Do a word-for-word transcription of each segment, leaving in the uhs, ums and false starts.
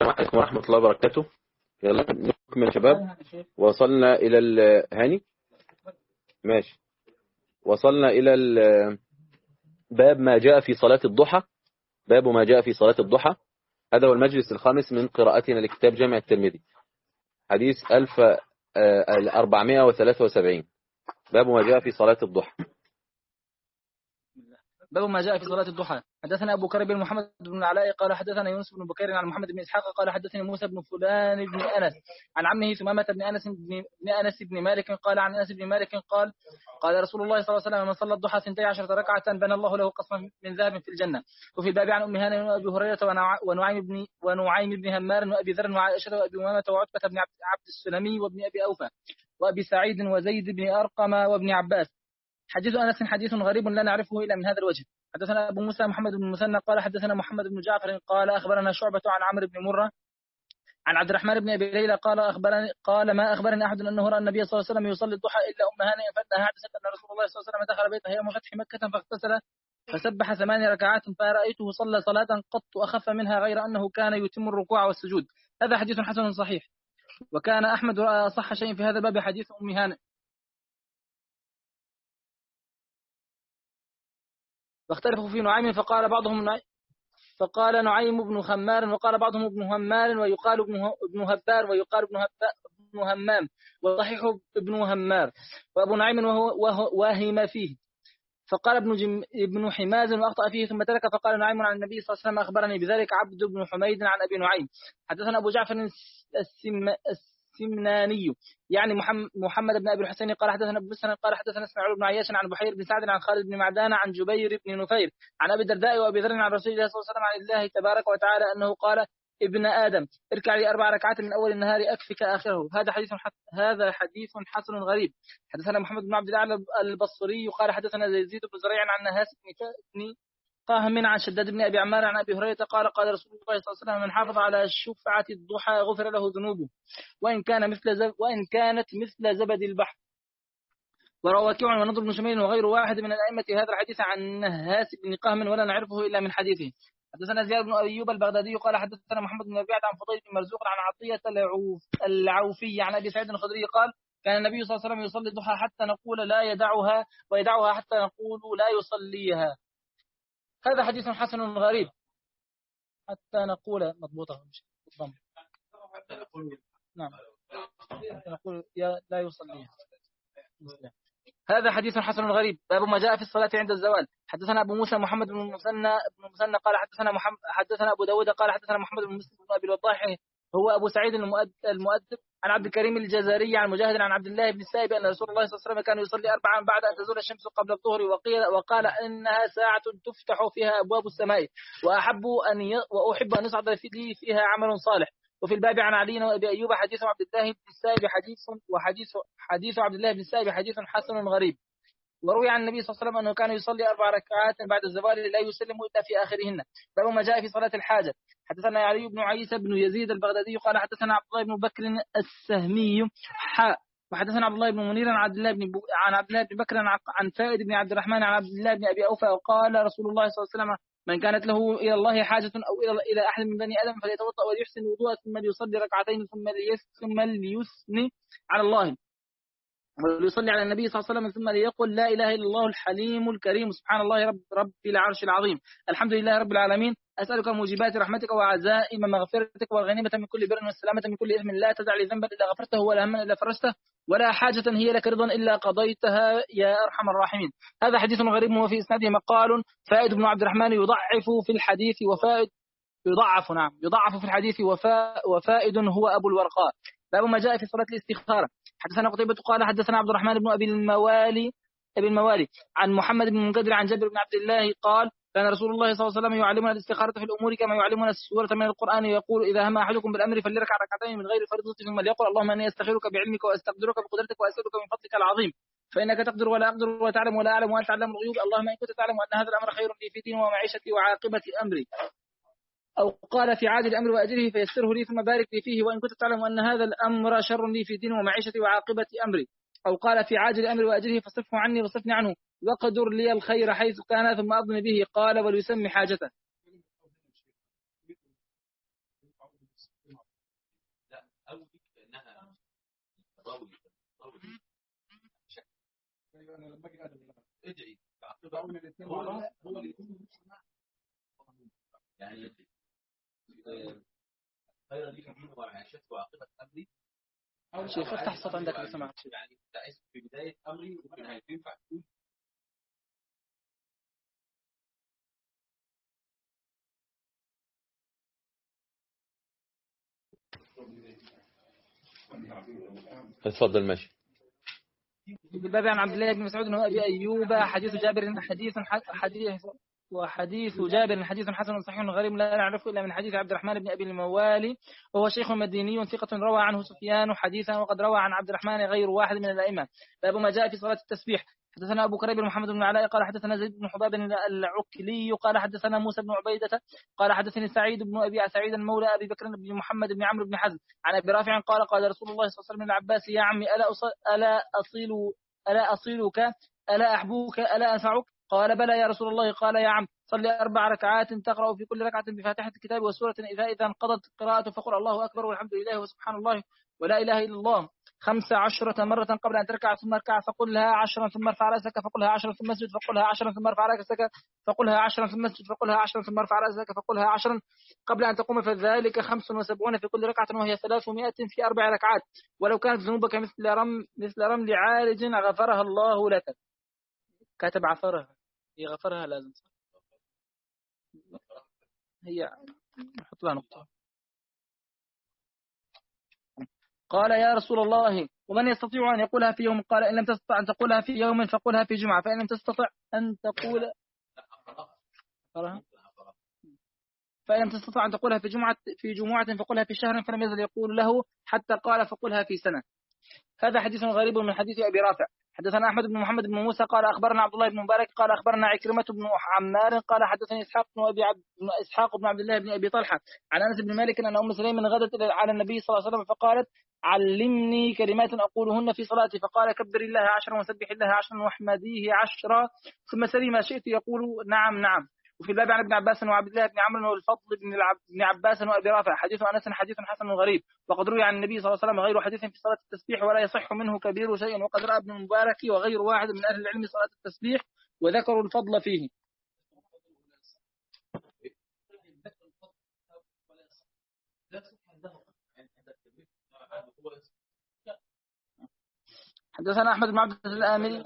عليكم ورحمة الله وبركاته. يلا نكمل يا شباب. وصلنا إلى الهاني ماشي. وصلنا إلى باب ما جاء في صلاة الضحى. باب ما جاء في صلاة الضحى. هذا هو المجلس الخامس من قراءتنا لكتاب جامع الترمذي، حديث ألف وأربعمائة وثلاثة وسبعين. باب ما جاء في صلاة الضحى. باب ما جاء في صلاة الضحى. حدثنا أبو كريب بن محمد بن العلاء قال حدثنا يونس بن بكير عن محمد بن إسحاق قال حدثني موسى بن فلان بن أنس عن عمه ثمامة بن أنس بن أنس بن مالك قال عن أنس بن مالك قال قال رسول الله صلى الله عليه وسلم: من صلى الضحى اثنتي عشرة ركعة بنى الله له قصرا من ذهب في الجنة. وفي الباب عن أم هانئ وأبي هريرة ونعيم بن ونعيم بن همار وأبي ذر وعائشة وأبي أمامة وعتبة بن عبد السلمي وابن أبي أوفى وأبي سعيد وزيد بن أرقم وابن عباس. حديث أنس حديث غريب لا نعرفه إلا من هذا الوجه. حدثنا أبو موسى محمد بن المثنى قال حدثنا محمد بن جعفر قال أخبرنا شعبة عن عمرو بن مرة عن عبد الرحمن بن أبي ليلى قال أخبرني قال ما أخبرني أحد أنه رأى النبي صلى الله عليه وسلم يصلي الضحى إلا أم هانئ فإنها حدثت أن رسول الله صلى الله عليه وسلم دخل بيته يوم فتح مكة فاغتسل فسبح ثمان ركعات فرأيته صلى صلاة قط أخف منها غير أنه كان يتم الركوع والسجود. هذا حديث حسن صحيح. وكان أحمد رأى صح شيء في هذا الباب حديث أم هانئ. واختلفوا في نعيم فقال بعضهم نعيم فقال نعيم بن خمار وقال بعضهم ابن همار ويقال ابن هبار ويقال ابن, ابن همام وصحيح ابن همار. وابو نعيم وهو واهم فيه فقال ابن جم ابن حماز واخطا فيه ثم ترك. فقال نعيم عن النبي صلى الله عليه وسلم اخبرني بذلك عبد بن حميد عن ابي نعيم. حدثنا ابو جعفر السم السمناني يعني محمد بن ابي الحسين قال حدثنا ابن مسلم قال حدثنا اسماعيل بن عياش عن بحير بن سعد عن خالد بن معدان عن جبير بن نفير عن ابي الدرداء وابي ذر عن رسول الله صلى الله عليه وسلم عن الله تبارك وتعالى انه قال: ابن ادم اركع لي اربع ركعات من اول النهار اكفك اخره. هذا حديث هذا حديث حسن غريب. حدثنا محمد بن عبد الله البصري قال حدثنا يزيد بن زريع عن نهاس بن قاهم عن شداد بن أبي عمار عن أبي هريرة قال قال رسول الله صلى الله عليه وسلم: من حافظ على شفعة الضحى غفر له ذنوبه وإن كان مثل زب وإن كانت مثل زبد البحر. وروى وكيع ونضر بن شميل وغير واحد من الأئمة هذا الحديث عن نهاس بن قاهم ولا نعرفه إلا من حديثه. حدثنا زياد بن أيوب البغدادي قال حدثنا محمد بن ربيعة عن فضيل بن مرزوق عن عطية العوفي عن أبي سعيد الخدري قال: كان النبي صلى الله عليه وسلم يصلي الضحى حتى نقول لا يدعها ويدعها حتى نقول لا يصليها. هذا حديث حسن غريب. حتى نقول مضبوطة مش بالضم. نعم حتى نقول يا لا يصلي. هذا حديث حسن غريب. باب ما جاء في الصلاة عند الزوال. حدثنا أبو موسى محمد بن المثنى بن المثنى قال حدثنا محمد حدثنا أبو داود قال حدثنا محمد بن مسلم بن أبي الوضاح هو أبو سعيد المؤدب عن عبد الكريم الجزري عن مجاهد عن عبد الله بن السائب أن رسول الله صلى الله عليه وسلم كان يصلي أربعا بعد أن تزول الشمس قبل الظهر وقيل وقال إنها ساعة تفتح فيها أبواب السماء وأحب أن ي... وأحب أن يصعد لي فيها عمل صالح. وفي الباب عن علي وأبي أيوب حديث عبد الله بن السائب حديث وحديث حديث عبد الله بن السائب حديث حسن غريب. وروي عن النبي صلى الله عليه وسلم أنه كان يصلي أربع ركعات بعد الزوال لا يسلم إلا في آخرهن. باب ما جاء في صلاة الحاجة. حدثنا علي بن عيسى بن يزيد البغدادي قال حدثنا عبد الله بن بكر السهمي حاء وحدثنا عبد الله بن منير عن عبد الله بن بو... عن عبد الله بن بكر عن فائد بن عبد الرحمن عن عبد الله بن أبي أوفى وقال رسول الله صلى الله عليه وسلم: من كانت له إلى الله حاجة أو إلى إلى أحد من بني آدم فليتوضأ وليحسن الوضوء ثم ليصلي ركعتين ثم ليس ثم ليثني على الله وليصلي على النبي صلى الله عليه وسلم ثم ليقل لا إله إلا الله الحليم الكريم سبحان الله رب رب العرش العظيم الحمد لله رب العالمين أسألك موجبات رحمتك وعزائم مغفرتك والغنيمة من كل بر والسلامة من كل إثم لا تدع لي ذنبا إلا غفرته ولا هما إلا فرجته ولا حاجة هي لك رضا إلا قضيتها يا أرحم الراحمين. هذا حديث غريب وفي إسناده مقال فائد بن عبد الرحمن يضعف في الحديث وفائد يضعف نعم يضعف في الحديث وفاء وفائد هو أبو الورقاء. باب ما جاء في صلاة الاستخارة. حدثنا قتيبة قال حدثنا عبد الرحمن بن أبي الموالي أبي الموالي عن محمد بن منكدر عن جابر بن عبد الله قال كان رسول الله صلى الله عليه وسلم يعلمنا الاستخارة في الأمور كما يعلمنا السورة من القرآن يقول إذا هم أحدكم بالأمر فليركع ركعتين من غير فريضة ثم ليقول اللهم إني أستخيرك بعلمك وأستقدرك بقدرتك وأسألك من فضلك العظيم فإنك تقدر ولا أقدر وتعلم ولا أعلم وأنت تعلم الغيوب اللهم إن كنت تعلم أن هذا الأمر خير لي في ديني ومعيشتي وعاقبة أمري أو قال في عاجل الأمر وأجله فيسره لي ثم بارك لي فيه وإن كنت تعلم أن هذا الأمر شر لي في ديني ومعيشتي وعاقبة أمري أو قال في عاجل الأمر وأجله فصفه عني وصفني عنه وقدر لي الخير حيث كان ثم أظن به قال وليسمي حاجته. ادعي هو يعني خير لي من دين وعاشت وعاقبة أمري. شيخ افتح الصوت عندك لو سمحت. يعني في بداية أمري وفي نهايته ينفع تقول اتفضل ماشي. بالباب عن عبد الله بن مسعود وابي ايوب حديث جابر حديث حديث وحديث جابر حديث حسن صحيح غريب لا نعرفه الا من حديث عبد الرحمن بن ابي الموالي وهو شيخ مديني ثقة روى عنه سفيان حديثا وقد روى عن عبد الرحمن غير واحد من الائمه. باب ما جاء في صلاة التسبيح. حدثنا أبو كريب محمد بن علاء قال حدثنا زيد بن حباب العكلي قال حدثنا موسى بن عبيدة قال حدثني سعيد بن أبي سعيد مولى أبي بكر بن محمد بن عمرو بن حزم عن أبي رافع قال قال رسول الله صلى الله عليه وسلم للعباس يا عمي ألا ألا أصيل ألا أصيلك ألا أحبوك ألا أنفعك قال بلى يا رسول الله قال يا عم صلي أربع ركعات تقرأ في كل ركعة بفاتحة الكتاب وسورة إذا إذا انقضت قراءته فقل الله أكبر والحمد لله وسبحان الله ولا إله إلا الله خمس عشرة مرة قبل أن تركع ثم اركع فقلها عشرا ثم ارفع رأسك فقلها عشرا ثم اسجد فقلها عشرا ثم ارفع رأسك فقلها عشرا ثم اسجد فقلها عشرا ثم ارفع رأسك فقلها عشرا قبل أن تقوم فذلك خمس وسبعون في كل ركعة وهي ثلاثمائة في أربع ركعات ولو كانت ذنوبك مثل رم مثل رمل عارج غفرها الله لك. كاتب عفرها هي غفرها لازم هي نحط لها نقطة. قال يا رسول الله ومن يستطيع أن يقولها في يوم قال إن لم تستطع أن تقولها في يوم فقولها في جمعة فإن لم تستطع أن تقول فإن لم تستطع أن تقولها في جمعة في جمعة فقولها في شهر فلم يزل يقول له حتى قال فقولها في سنة. هذا حديث غريب من حديث أبي رافع. حدثنا أحمد بن محمد بن موسى قال أخبرنا عبد الله بن مبارك قال أخبرنا عكرمة بن عمار قال حدثني إسحاق بن أبي عبد إسحاق بن عبد الله بن أبي طلحة عن أنس بن مالك أن أم سليم غدت على النبي صلى الله عليه وسلم فقالت علمني كلمات أقولهن في صلاتي فقال كبر الله عشرا وسبح الله عشرا واحمديه عشرا ثم سلي ما شئت يقول نعم نعم. وفي الباب عن ابن عباس وعبد الله بن عمرو والفضل بن بن عباس وابي رافع حديث انس حديث حسن غريب وقد روي عن النبي صلى الله عليه وسلم غير حديث في صلاه التسبيح ولا يصح منه كبير شيء وقد راى ابن المبارك وغير واحد من اهل العلم صلاه التسبيح وذكروا الفضل فيه. حدثنا احمد بن عبد الامري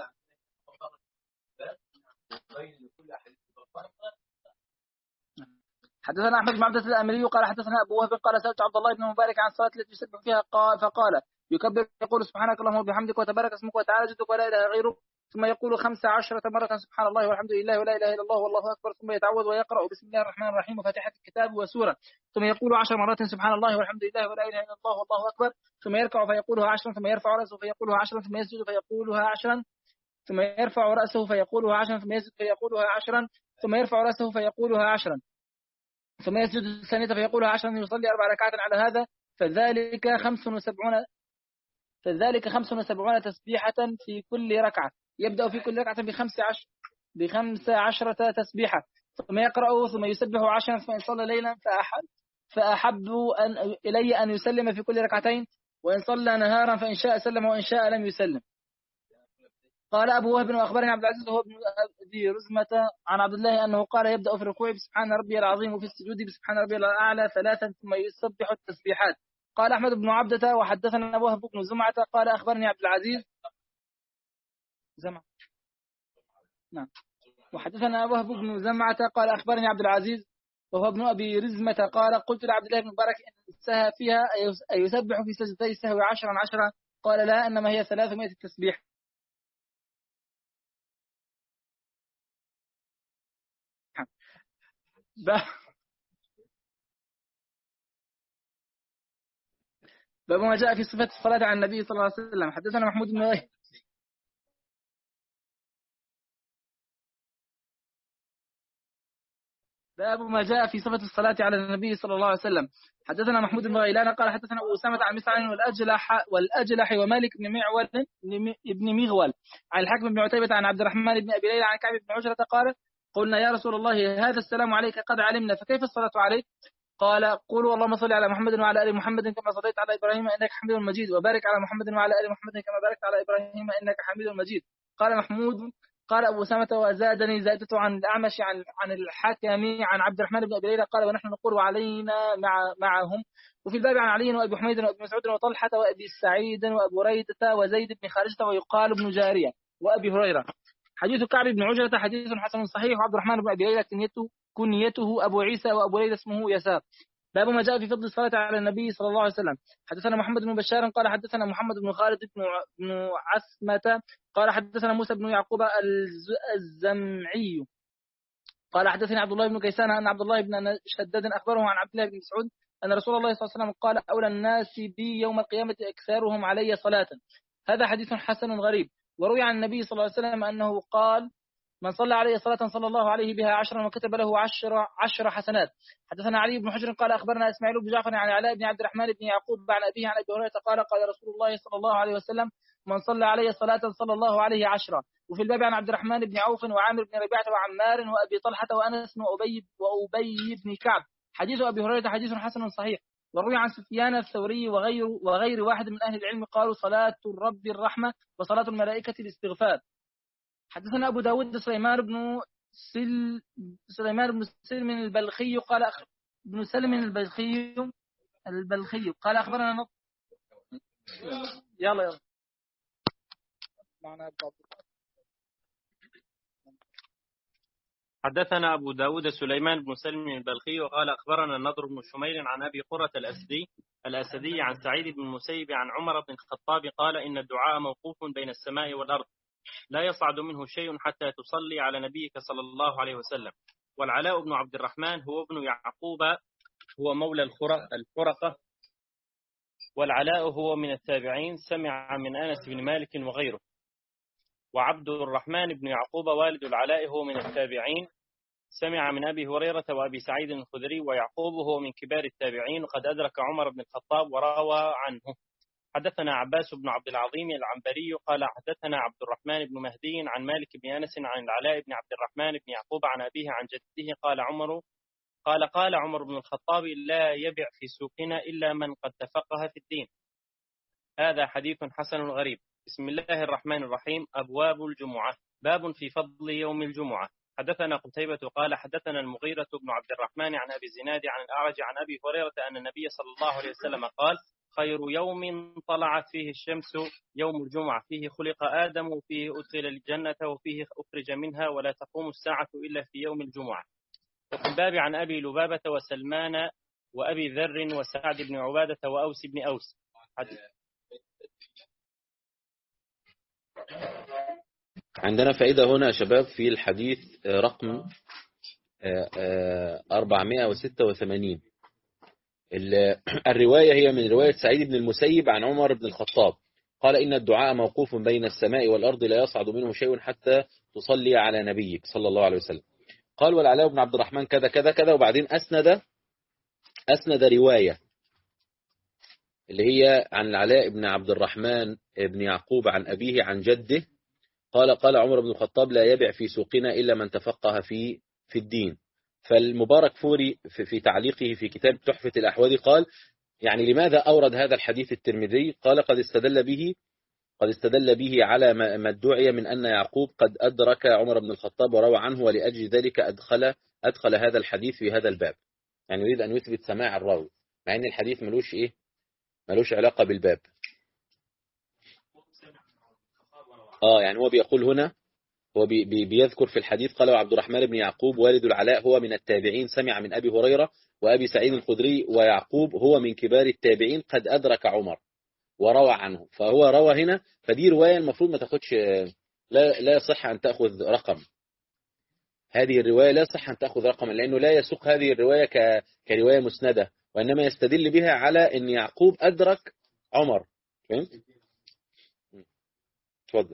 حدثنا أحمد بن عبد الأمري قال حدثنا أبو وهب قال سألت عبد الله بن مبارك عن الصلاة التي يسبح فيها قال فقال يكبر يقول سبحانك اللهم وبحمدك وتبارك اسمك وتعالى جدك ولا إله غيرك ثم يقول خمس عشرة مرة سبحان الله والحمد لله ولا إله إلا الله والله أكبر ثم يتعوذ ويقرأ بسم الله الرحمن الرحيم وفاتحة الكتاب وسورة ثم يقول عشر مرات سبحان الله والحمد لله ولا إله إلا الله والله أكبر ثم يركع فيقولها عشرا ثم يرفع رأسه فيقولها عشرا ثم يسجد فيقولها عشرا ثم يرفع رأسه فيقولها عشرا ثم يسجد فيقولها عشرا ثم يرفع رأسه فيقولها عشرا ثم يسجد الثانية فيقولها عشرا يصلي أربع ركعات على هذا فذلك خمس وسبعون فذلك خمس وسبعون تسبيحة في كل ركعة يبدأ في كل ركعة بخمس عشر بخمس عشرة تسبيحة ثم يقرأ ثم يسبح عشرا فإن صلى ليلا فأحب فأحب أن إلي أن يسلم في كل ركعتين وإن صلى نهارا فإن شاء سلم وإن شاء لم يسلم. قال أبو وهب وأخبرني عبد العزيز وهو ابن ذي رزمة عن عبد الله أنه قال يبدأ في الركوع بسبحان ربي العظيم وفي السجود بسبحان ربي الأعلى ثلاثا ثم يسبح التسبيحات. قال أحمد بن عبدة وحدثنا أبو وهب بن زمعة قال أخبرني عبد العزيز زمعة نعم وحدثنا أبو وهب بن زمعة قال أخبرني عبد العزيز وهو ابن أبي رزمة قال قلت لعبد الله بن مبارك إن سهى فيها أي يسبح في سجدتي السهو عشرا عشرا قال لا إنما هي ثلاثمائة تسبيح. باب ما جاء في صفة الصلاة على النبي صلى الله عليه وسلم. حدثنا محمود بن غيث باب ما جاء في صفة الصلاة على النبي صلى الله عليه وسلم. حدثنا محمود بن غيلان قال حدثنا أبو أسامة عن مسعر والأجلح والأجلح ومالك بن معول بن مغول عن الحكم بن عتيبة عن عبد الرحمن بن أبي ليلى عن كعب بن عجرة قال قلنا يا رسول الله هذا السلام عليك قد علمنا فكيف الصلاة عليك؟ قال قولوا اللهم صل على محمد وعلى آل محمد كما صليت على إبراهيم إنك حميد مجيد وبارك على محمد وعلى آل محمد كما باركت على إبراهيم إنك حميد مجيد. قال محمود قال أبو أسامة وزادني زادته عن الأعمش عن عن الحكم عن عبد الرحمن بن أبي ليلى قال ونحن نقول وعلينا مع معهم. وفي الباب عن علي وأبي حميد وأبي مسعود وطلحة وأبي سعيد وأبو ريدة وزيد بن خارجة ويقال ابن جارية وأبي هريرة. حديث كعب بن عجرة حديث حسن صحيح. وعبد الرحمن بن أبي ليلى كنيته كنيته أبو عيسى وأبو ليلى اسمه يسار. باب ما جاء في فضل الصلاة على النبي صلى الله عليه وسلم. حدثنا محمد بن بشار قال حدثنا محمد بن خالد بن بن عسمة قال حدثنا موسى بن يعقوب الزمعي قال حدثني عبد الله بن كيسان أن عبد الله بن شداد أخبره عن عبد الله بن مسعود أن رسول الله صلى الله عليه وسلم قال أولى الناس بي يوم القيامة أكثرهم علي صلاة. هذا حديث حسن غريب. وروي عن النبي صلى الله عليه وسلم أنه قال من صلى عليه صلاة صلى الله عليه بها عشرا وكتب له عشر عشر حسنات. حدثنا علي بن حجر قال أخبرنا إسماعيل بن جعفر عن علاء بن عبد الرحمن بن يعقوب عن أبيه عن أبي هريرة قال قال رسول الله صلى الله عليه وسلم من صلى عليه صلاة صلى الله عليه عشرا. وفي الباب عن عبد الرحمن بن عوف وعامر بن ربيعة وعمار وأبي طلحة وأنس وأبي وأبي بن كعب. حديث أبي هريرة حديث حسن صحيح. وروي عن سفيان الثوري وغير وغير واحد من أهل العلم قالوا صلاة الرب الرحمة وصلاة الملائكة الاستغفار. حدثنا أبو داود سليمان بن سل سليمان بن سلم البلخي قال أخ... بن سلم البلخي البلخي قال أخبرنا نط... يلا يلا معنا حدثنا أبو داود سليمان بن سلم البلخي وقال أخبرنا النضر بن شميل عن أبي قرة الأسدي الأسدي عن سعيد بن المسيب عن عمر بن الخطاب قال إن الدعاء موقوف بين السماء والأرض لا يصعد منه شيء حتى تصلي على نبيك صلى الله عليه وسلم. والعلاء بن عبد الرحمن هو ابن يعقوب هو مولى الفرقة والعلاء هو من التابعين سمع من أنس بن مالك وغيره. وعبد الرحمن بن يعقوب والد العلاء هو من التابعين سمع من أبي هريرة وأبي سعيد الخدري. ويعقوب هو من كبار التابعين وقد أدرك عمر بن الخطاب وروى عنه. حدثنا عباس بن عبد العظيم العنبري قال حدثنا عبد الرحمن بن مهدي عن مالك بن أنس عن العلاء بن عبد الرحمن بن يعقوب عن أبيه عن جده قال عمر قال قال عمر بن الخطاب لا يبع في سوقنا إلا من قد تفقه في الدين. هذا حديث حسن غريب. بسم الله الرحمن الرحيم. أبواب الجمعة. باب في فضل يوم الجمعة. حدثنا قتيبة قال حدثنا المغيرة بن عبد الرحمن عن أبي الزناد عن الأعرج عن أبي هريرة أن النبي صلى الله عليه وسلم قال خير يوم طلعت فيه الشمس يوم الجمعة فيه خلق آدم وفيه أدخل الجنة وفيه أخرج منها ولا تقوم الساعة إلا في يوم الجمعة. وفي الباب عن أبي لبابة وسلمان وأبي ذر وسعد بن عبادة وأوس بن أوس. عندنا فائدة هنا يا شباب في الحديث رقم أربعمائة وستة وثمانين. الرواية هي من رواية سعيد بن المسيب عن عمر بن الخطاب قال إن الدعاء موقوف بين السماء والأرض لا يصعد منه شيء حتى تصلي على نبيك صلى الله عليه وسلم. قال والعلاء بن عبد الرحمن كذا كذا كذا وبعدين أسند أسند رواية اللي هي عن العلاء بن عبد الرحمن بن يعقوب عن أبيه عن جده قال قال عمر بن الخطاب لا يبع في سوقنا إلا من تفقه في في الدين. فالمبارك فوري في, في تعليقه في كتاب تحفة الأحوذي قال يعني لماذا أورد هذا الحديث الترمذي؟ قال قد استدل به قد استدل به على ما ادعي من أن يعقوب قد أدرك عمر بن الخطاب وروى عنه ولأجل ذلك أدخل أدخل هذا الحديث في هذا الباب. يعني يريد أن يثبت سماع الراوي مع أن الحديث ملوش إيه ملوش علاقة بالباب. آه يعني هو بيقول هنا هو بي بي بيذكر في الحديث قال عبد الرحمن بن يعقوب والد العلاء هو من التابعين سمع من أبي هريرة وأبي سعيد الخدري ويعقوب هو من كبار التابعين قد أدرك عمر وروى عنه. فهو روى هنا فدي رواية المفروض ما تاخدش لا لا يصح أن تأخذ رقم. هذه الرواية لا يصح أن تأخذ رقما لأنه لا يسوق هذه الرواية ك كرواية مسندة وإنما يستدل بها على أن يعقوب أدرك عمر. فهمت؟ تفضل.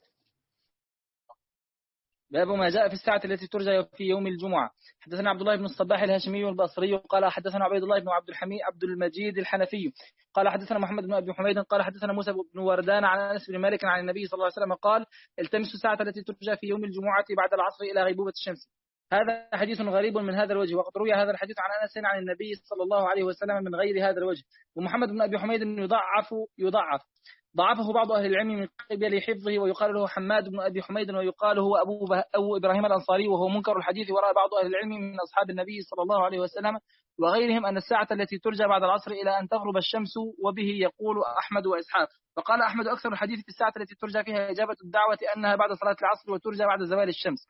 باب ما جاء في الساعة التي ترجى في يوم الجمعة. حدثنا عبد الله بن الصباح الهاشمي البصري قال حدثنا عبيد الله بن عبد الحميد عبد المجيد الحنفي قال حدثنا محمد بن أبي حميد قال حدثنا موسى بن وردان عن أنس بن مالك عن النبي صلى الله عليه وسلم قال التمسوا الساعة التي ترجى في يوم الجمعة بعد العصر إلى غيبوبة الشمس. هذا حديث غريب من هذا الوجه وقد روي هذا الحديث عن أنس عن النبي صلى الله عليه وسلم من غير هذا الوجه. ومحمد بن أبي حميد يضعف يضعف ضعفه بعض أهل العلم من قبل حفظه، ويقال له حماد بن أبي حميد، ويقال هو أبو, أبو إبراهيم الأنصاري، وهو منكر الحديث. ورأى بعض أهل العلم من أصحاب النبي صلى الله عليه وسلم وغيرهم أن الساعة التي ترجى بعد العصر إلى أن تغرب الشمس، وبه يقول أحمد وإسحاق. فقال أحمد أكثر الحديث في الساعة التي ترجى فيها إجابة الدعوة أنها بعد صلاة العصر وترجى بعد زوال الشمس.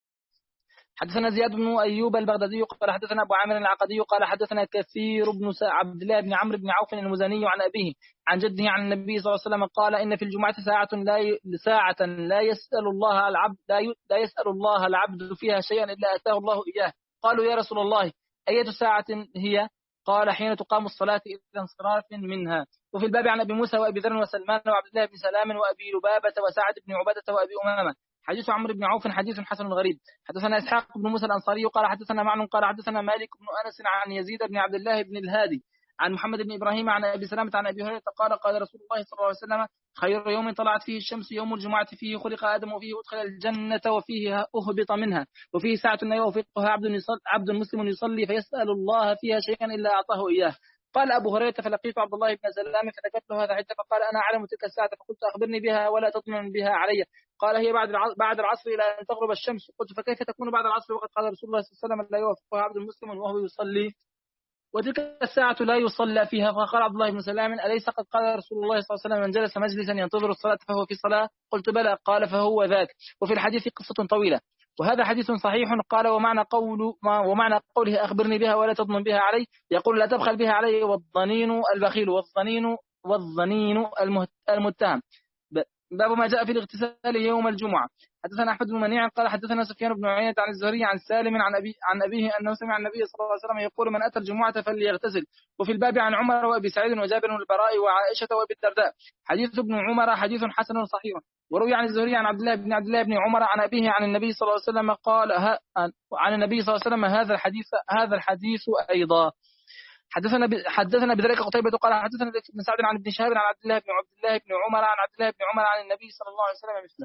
حدثنا زياد بن أيوب البغدادي قال حدثنا أبو عامر العقدي قال حدثنا كثير بن عبد الله بن عمرو بن عوف المزني عن أبيه عن جده عن النبي صلى الله عليه وسلم قال إن في الجمعة ساعة لا ي... ساعة لا يسأل الله العبد لا, ي... لا يسأل الله العبد فيها شيئا إلا أتاه الله إياه. قالوا يا رسول الله أية ساعة هي؟ قال حين تقام الصلاة إلى انصراف منها. وفي الباب عن أبي موسى وأبي ذر وسلمان وعبد الله بن سلام وأبي لبابة وسعد بن عبادة وأبي أمامة. حديث عمرو بن عوف حديث حسن غريب. حدثنا إسحاق بن موسى الأنصاري قال حدثنا معن قال حدثنا مالك بن أنس عن يزيد بن عبد الله بن الهادي عن محمد بن إبراهيم عن أبي سلامة عن أبي هريرة قال قال رسول الله صلى الله عليه وسلم خير يوم طلعت فيه الشمس يوم الجمعة، فيه خلق آدم وفيه أدخل الجنة وفيه أهبط منها، وفيه ساعة لا يوافقها عبد, عبد مسلم يصلي فيسأل الله فيها شيئا إلا أعطاه إياه. قال أبو هريرة فلقيت عبد الله بن سلام فذكرت له هذا حتى فقال أنا أعلم تلك الساعة فقلت أخبرني بها ولا تطمن بها علي. قال هي بعد بعد العصر إلى أن تغرب الشمس. قلت فكيف تكون بعد العصر وقد قال رسول الله صلى الله عليه وسلم لا يوافقها عبد مسلم وهو يصلي وتلك الساعة لا يصلى فيها. فقال عبد الله بن سلام أليس قد قال رسول الله صلى الله عليه وسلم من جلس مجلسا ينتظر الصلاة فهو في صلاة؟ قلت بلى. قال فهو ذاك. وفي الحديث قصة طويلة وهذا حديث صحيح. قال ومعنى قول ومعنى قوله أخبرني بها ولا تضمن بها علي يقول لا تبخل بها علي والظنين البخيل والظنين والظنين المتهم. باب ما جاء في الاغتسال يوم الجمعة. حدثنا أحمد بن منيع قال حدثنا سفيان بن عيينة عن الزهري عن سالم عن أبي عن أبيه أنه سمع النبي صلى الله عليه وسلم يقول من أتى الجمعة فليغتسل. وفي الباب عن عمر وأبي سعيد وجابر والبراء وعائشة وأبي الدرداء. حديث ابن عمر حديث حسن صحيح. وروي عن الزهري عن عبد الله بن عبد الله بن عمر عن أبيه عن النبي صلى الله عليه وسلم قال عن النبي صلى الله عليه وسلم هذا الحديث هذا الحديث أيضا. حدثنا حدثنا بذلك قتيبة قال حدثنا ابن سعد عن ابن شهاب عن عبد الله بن عبد الله بن عمر عن عبد الله بن عمر عن النبي صلى الله عليه وسلم مثله.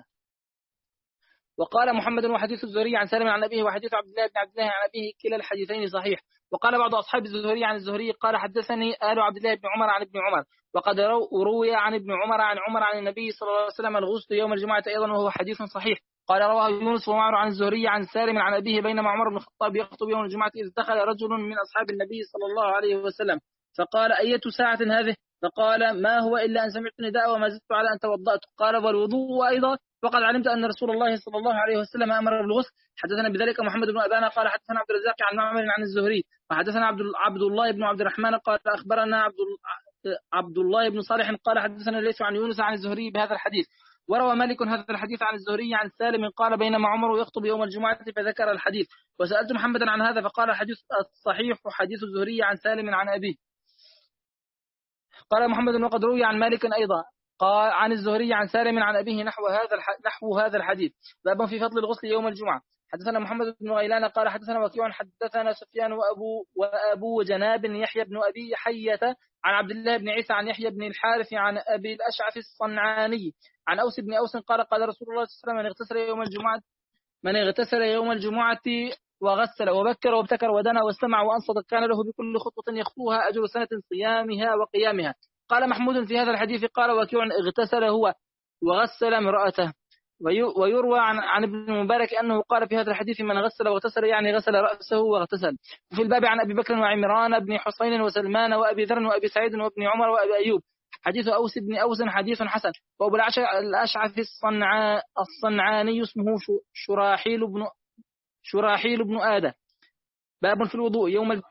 وقال محمد وحديث الزهري عن سالم عن أبيه وحديث عبد الله بن عبد الله عن أبيه كلا الحديثين صحيح. وقال بعض أصحاب الزهري عن الزهري قال حدثني آل عبد الله بن عمر عن ابن عمر. وقد روي عن ابن عمر عن عمر عن النبي صلى الله عليه وسلم الغسل يوم الجمعة أيضا وهو حديث صحيح. قال رواه يونس ومعمر عن الزهري عن سالم عن أبيه بينما عمر بن الخطاب يخطب يوم الجمعة إذ دخل رجل من أصحاب النبي صلى الله عليه وسلم فقال أية ساعة هذه؟ فقال ما هو إلا أن سمعت نداء وما زدت على أن توضأت. قال والوضوء أيضا؟ وقد علمت أن رسول الله صلى الله عليه وسلم أمر بالغسل. حدثنا بذلك محمد بن أبانا قال حدثنا عبد الرزاق عن معمر عن الزهري وحدثنا عبد عبد الله بن عبد الرحمن قال أخبرنا عبد عبد الله بن صالح قال حدثنا ليس عن يونس عن الزهري بهذا الحديث. وروى مالك هذا الحديث عن الزهري عن سالم قال بينما عمر يخطب يوم الجمعة فذكر الحديث. وسألت محمدا عن هذا فقال الحديث الصحيح حديث الزهري عن سالم عن أبيه. قال محمد وقد روي عن مالك أيضا قال عن الزهري عن سالم عن أبيه نحو هذا نحو هذا الحديث. باب في فضل الغسل يوم الجمعة. حدثنا محمد بن غيلان قال حدثنا وكيع حدثنا سفيان وأبو وأبو جناب يحيى بن أبي حية عن عبد الله بن عيسى عن يحيى بن الحارث عن أبي الأشعث الصنعاني عن أوس بن أوس قال قال رسول الله صلى الله عليه وسلم من اغتسل يوم الجمعة من اغتسل يوم الجمعة وغسل وبكر وابتكر ودنا واستمع وأنصت كان له بكل خطوة يخطوها أجر سنة صيامها وقيامها. قال محمود في هذا الحديث قال وكيع اغتسل هو وغسل امرأته. ويروى عن, عن ابن المبارك أنه قال في هذا الحديث من غسل واغتسل يعني غسل رأسه واغتسل. وفي الباب عن أبي بكر وعمران بن حسين وسلمان وأبي ذر وأبي سعيد وابن عمر وأبي أيوب. حديث أوس بن أوس حديث حسن. وأبو الأشعث الصنعا الصنعاني اسمه شراحيل بن شراحيل بن آدة. باب في الوضوء يوم ال...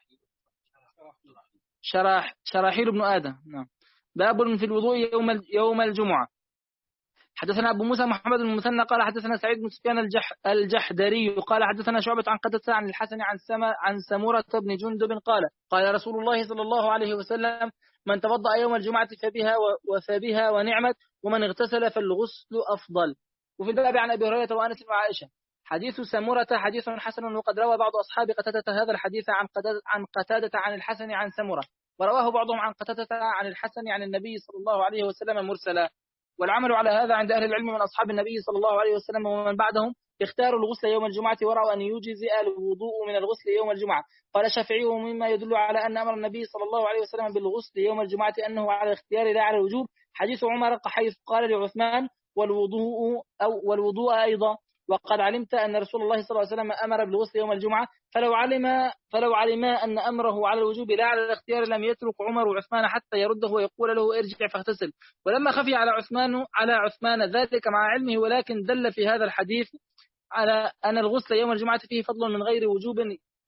شراح شراحيل بن آدة نعم. باب في الوضوء يوم يوم الجمعة. حدثنا أبو موسى محمد بن المثنى قال حدثنا سعيد بن سفيان الجح الجحدري قال حدثنا شعبة عن قتادة عن الحسن عن سما عن سمرة بن جندب قال قال رسول الله صلى الله عليه وسلم من توضأ يوم الجمعة فبها وفبها ونعمت ومن اغتسل فالغسل أفضل. وفي الباب عن أبي هريرة وأنس وعائشة. حديث سمرة حديث حسن. وقد روى بعض أصحاب قتادة هذا الحديث عن قتادة عن قتادة عن الحسن عن سمرة ورواه بعضهم عن قتادة عن الحسن عن النبي صلى الله عليه وسلم مرسلا. والعمل على هذا عند أهل العلم من أصحاب النبي صلى الله عليه وسلم ومن بعدهم اختاروا الغسل يوم الجمعة ورأوا أن يجزئ الوضوء من الغسل يوم الجمعة. قال الشافعي ومما يدل على أن أمر النبي صلى الله عليه وسلم بالغسل يوم الجمعة أنه على الاختيار لا على الوجوب حديث عمر حيث قال لعثمان والوضوء أو والوضوء أيضا، وقد علمت أن رسول الله صلى الله عليه وسلم أمر بالغسل يوم الجمعة، فلو علم فلو علم أن أمره على الوجوب لا على الاختيار لم يترك عمر وعثمان حتى يرده ويقول له ارجع فاغتسل. ولما خفي على عثمان على عثمان ذلك مع علمه، ولكن دل في هذا الحديث على أن الغسل يوم الجمعة فيه فضل من غير وجوب.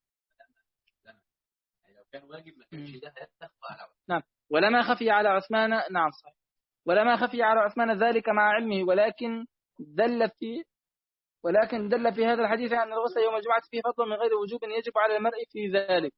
نعم. ولما خفي على عثمان نعم صحيح. ولما خفي على عثمان ذلك مع علمه، ولكن دل في ولكن دل في هذا الحديث أن الغسل يوم الجمعة فيه فضل من غير وجوب يجب على المرء في ذلك.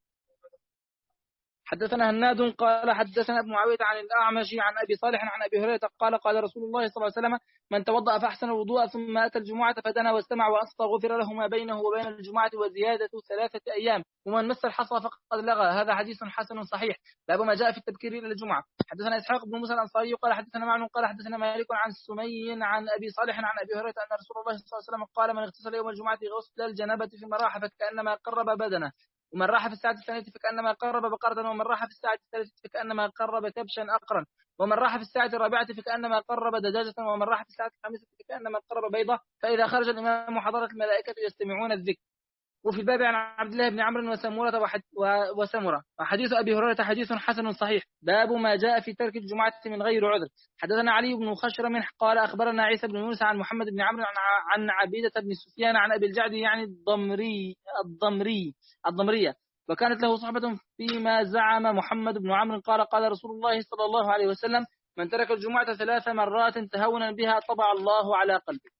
حدثنا هناد قال حدثنا ابن معاوية عن الأعمش عن أبي صالح عن أبي هريرة قال قال رسول الله صلى الله عليه وسلم من توضأ فأحسن الوضوء ثم أتى الجمعة فدنا واستمع وأسقى غفر له ما بينه وبين الجمعة وزيادة ثلاثة أيام، ومن مس الحصى فقد لغى. هذا حديث حسن صحيح. باب ما جاء في التبكير إلى الجمعة. حدثنا إسحاق بن موسى الأنصاري قال حدثنا معن قال حدثنا مالك عن سمي عن أبي صالح عن أبي هريرة أن رسول الله صلى الله عليه وسلم قال من اغتسل يوم الجمعة غسل الجنابة فيما راح فكأنما قرب بدنه، ومن راح في الساعة الثانية فكأنما قرب بقرة، ومن راح في الساعة الثالثة فكأنما قرب كبشا أقرا، ومن راح في الساعة الرابعة فكأنما قرب دجاجة، ومن راح في الساعة الخامسة فكأنما قرب بيضة، فإذا خرج الإمام حضرت الملائكة يستمعون الذكر. وفي الباب عن عبد الله بن عمرو وسمورة وسمرة. وحديث أبي هريرة حديث حسن صحيح. باب ما جاء في ترك الجمعة من غير عذر. حدثنا علي بن خشرم قال أخبرنا عيسى بن يونس عن محمد بن عمرو عن عبيدة بن سفيان عن أبي الجعد يعني الضمري الضمري الضمرية، وكانت له صحبة فيما زعم محمد بن عمرو قال قال رسول الله صلى الله عليه وسلم من ترك الجمعة ثلاث مرات تهونا بها طبع الله على قلبه.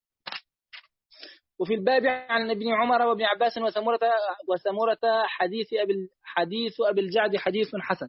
وفي الباب عن ابن عمر وابن عباس وسمورة وسمورة حديث أبي حديث أبي الجعد حديث حسن.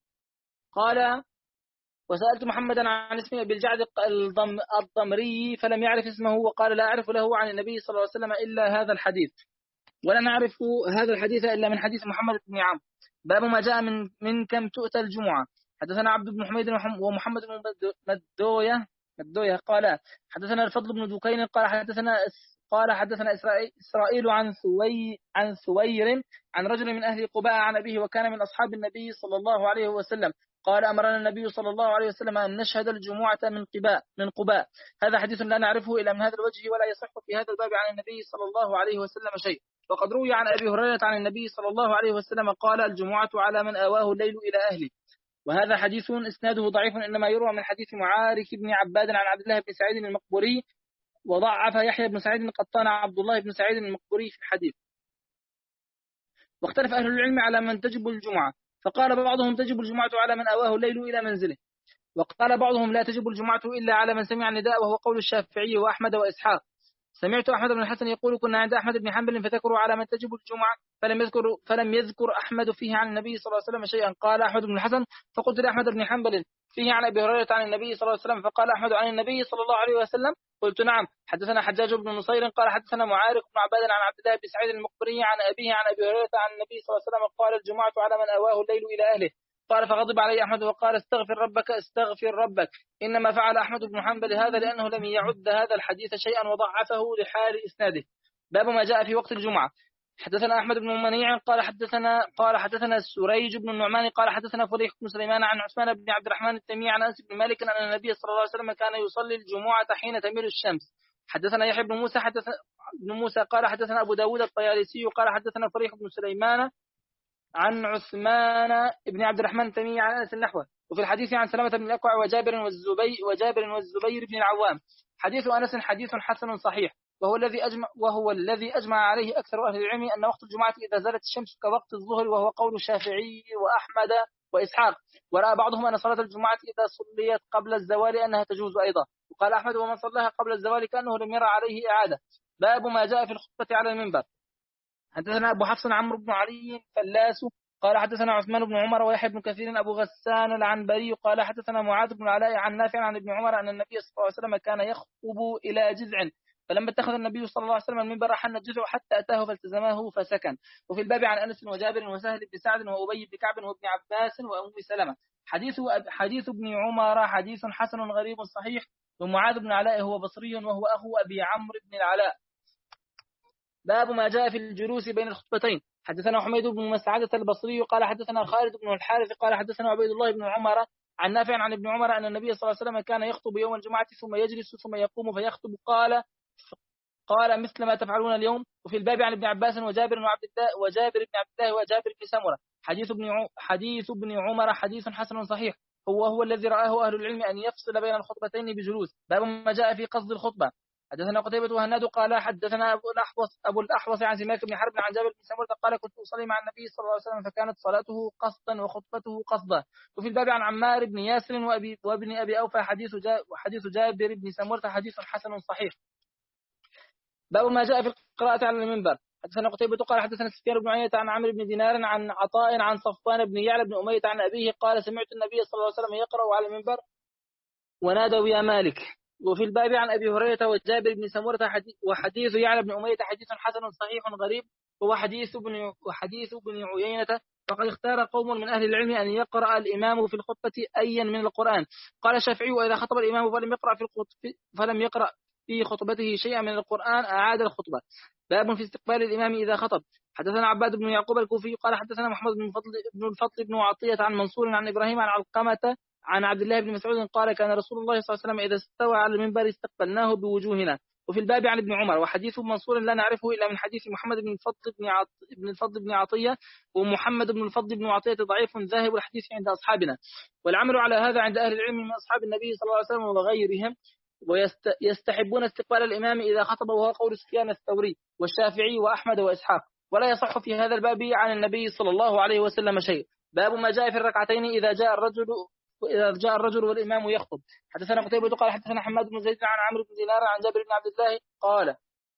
قال وسألت محمدا عن اسم أبي الجعد الضمري فلم يعرف اسمه، وقال لا أعرف له عن النبي صلى الله عليه وسلم إلا هذا الحديث، ولا نعرف هذا الحديث إلا من حديث محمد بن عمرو. باب ما جاء من من كم تؤتى الجمعة. حدثنا عبد بن حميد ومحمد بن مدوية مدوية قال حدثنا الفضل بن دكين قال حدثنا قال حدثنا إسرائيل عن ثوي عن ثوير عن رجل من أهل قباء عن أبيه وكان من أصحاب النبي صلى الله عليه وسلم قال أمرنا النبي صلى الله عليه وسلم أن نشهد الجمعة من قباء من قباء. هذا حديث لا نعرفه إلا من هذا الوجه، ولا يصح في هذا الباب عن النبي صلى الله عليه وسلم شيء. وقد روي عن أبي هريرة عن النبي صلى الله عليه وسلم قال الجمعة على من آواه الليل إلى أهله، وهذا حديث إسناده ضعيف، إنما يروى من حديث معارك بن عباد عن عبد الله بن سعيد المقبوري، وضعف يحيى بن سعيد القطان عبد الله بن سعيد المقبوري في الحديث. واختلف أهل العلم على من تجب الجمعة، فقال بعضهم تجب الجمعة على من آواه الليل إلى منزله، وقال بعضهم لا تجب الجمعة إلا على من سمع النداء، وهو قول الشافعي وأحمد وإسحاق. سمعت أحمد بن الحسن يقول كنا عند أحمد بن حنبل فذكروا على من تجب الجمعة فلم يذكر فلم يذكر أحمد فيه عن النبي صلى الله عليه وسلم شيئا. قال أحمد بن الحسن فقلت لأحمد بن حنبل فيه عن أبي هريرة عن النبي صلى الله عليه وسلم، فقال أحمد عن النبي صلى الله عليه وسلم، قلت نعم. حدثنا حجاج بن نصير قال حدثنا معارك بن عباد عن عبد الله بن سعيد المقبري عن أبيه عن أبي هريرة عن النبي صلى الله عليه وسلم قال الجمعة على من آواه الليل إلى أهله. قال فغضب علي أحمد وقال استغفر ربك استغفر ربك. إنما فعل أحمد بن حنبل هذا لأنه لم يعد هذا الحديث شيئا وضعفه لحال إسناده. باب ما جاء في وقت الجمعة. حدثنا أحمد بن منيع قال حدثنا قال حدثنا سريج بن النعمان قال حدثنا فريح بن سليمان عن عثمان بن عبد الرحمن التيمي عن أنس بن مالك أن النبي صلى الله عليه وسلم كان يصلي الجمعة حين تميل الشمس. حدثنا يحيى بن موسى حدثنا بن موسى قال حدثنا أبو داود الطيالسي قال حدثنا فريح بن سليمان عن عثمان بن عبد الرحمن التيمي عن أنس النحو. وفي الحديث عن سلمة بن الأكوع وجابر والزبير وجابر والزبير بن العوام. حديث أنس حديث حسن صحيح، وهو الذي أجمع وهو الذي أجمع عليه أكثر أهل العلم أن وقت الجمعة إذا زالت الشمس كوقت الظهر، وهو قول الشافعي وأحمد وإسحاق. ورأى بعضهم أن صلاة الجمعة إذا صليت قبل الزوال أنها تجوز أيضا، وقال أحمد ومن صلاها قبل الزوال كأنه لم يرى عليه إعادة. باب ما جاء في الخطبة على المنبر. حدثنا أبو حفص عمرو بن علي فلاس قال حدثنا عثمان بن عمر ويحيى بن كثير أبو غسان العنبري قال حدثنا معاذ بن العلاء عن نافع عن ابن عمر أن النبي صلى الله عليه وسلم كان يخطب إلى جذع، فلما اتخذ النبي صلى الله عليه وسلم المنبر حن الجذع حتى أتاه فالتزمه فسكن. وفي الباب عن أنس وجابر وسهل بن سعد وأبي بن كعب وابن عباس وأم سلمة. حديث حديث ابن عمر حديث حسن غريب صحيح. ومعاذ بن العلاء هو بصري وهو أخو أبي عمرو بن العلاء. باب ما جاء في الجلوس بين الخطبتين. حدثنا حميد بن مسعدة البصري قال حدثنا خالد بن الحارث قال حدثنا عبيد الله بن عمر عن نافع عن ابن عمر أن النبي صلى الله عليه وسلم كان يخطب يوم الجمعة ثم يجلس ثم يقوم فيخطب قال قال مثل ما تفعلون اليوم. وفي الباب عن ابن عباس وجابر وعبد الله وجابر بن عبد الله وجابر بن سمرة حديث ابن حديث ابن عمر حديث حسن صحيح هو هو الذي رآه أهل العلم أن يفصل بين الخطبتين بجلوس. باب ما جاء في قصد الخطبة. حدثنا قتيبة وهناد قال حدثنا أبو الأحوص أبو الأحوص عن سماك بن حرب عن جابر بن سمرة قال كنت أصلي مع النبي صلى الله عليه وسلم فكانت صلاته قصدا وخطبته قصدا. وفي الباب عن عمار بن ياسر وأبي وابن أبي أوفى حديث جا وحديث جابر بن سمرة حديث حسن صحيح. باب ما جاء في القراءة على المنبر. حدثنا قتيبة قال حدثنا سفيان بن عيينة عن عمرو بن دينار عن عطاء عن صفوان بن يعلى بن أمية عن أبيه قال سمعت النبي صلى الله عليه وسلم يقرأ على المنبر ونادوا يا مالك. وفي الباب عن أبي هريرة وجابر بن سمرة وحديث يعلى بن أمية حديث حسن صحيح غريب هو حديث بن وحديث بن عيينة. فقد اختار قوم من أهل العلم أن يقرأ الإمام في الخطبة أيا من القرآن. قال الشافعي وإذا خطب الإمام فلم يقرأ في الخطبة فلم يقرأ في خطبته شيئا من القرآن أعاد الخطبة. باب في استقبال الإمام إذا خطب. حدثنا عباد بن يعقوب الكوفي قال حدثنا محمد بن الفضل بن الفضل بن عطية عن منصور عن إبراهيم عن علقمة عن عبد الله بن مسعود قال كان رسول الله صلى الله عليه وسلم إذا استوى على المنبر استقبلناه بوجوهنا. وفي الباب عن ابن عمر وحديث منصور لا نعرفه إلا من حديث محمد بن الفضل بن عط... بن الفضل بن عطية. ومحمد بن الفضل بن عطية ضعيف ذاهب الحديث عند أصحابنا. والعمل على هذا عند أهل العلم من أصحاب النبي صلى الله عليه وسلم وغيرهم. ويستحبون استقبال الإمام إذا خطب وهو قول سفيان الثوري والشافعي وأحمد وإسحاق. ولا يصح في هذا الباب عن النبي صلى الله عليه وسلم شيء. باب ما جاء في الركعتين إذا جاء الرجل وإذا جاء الرجل والإمام يخطب. حدثنا قتيبة قال حدثنا حماد بن زيد عن عمرو بن دينار عن جابر بن عبد الله قال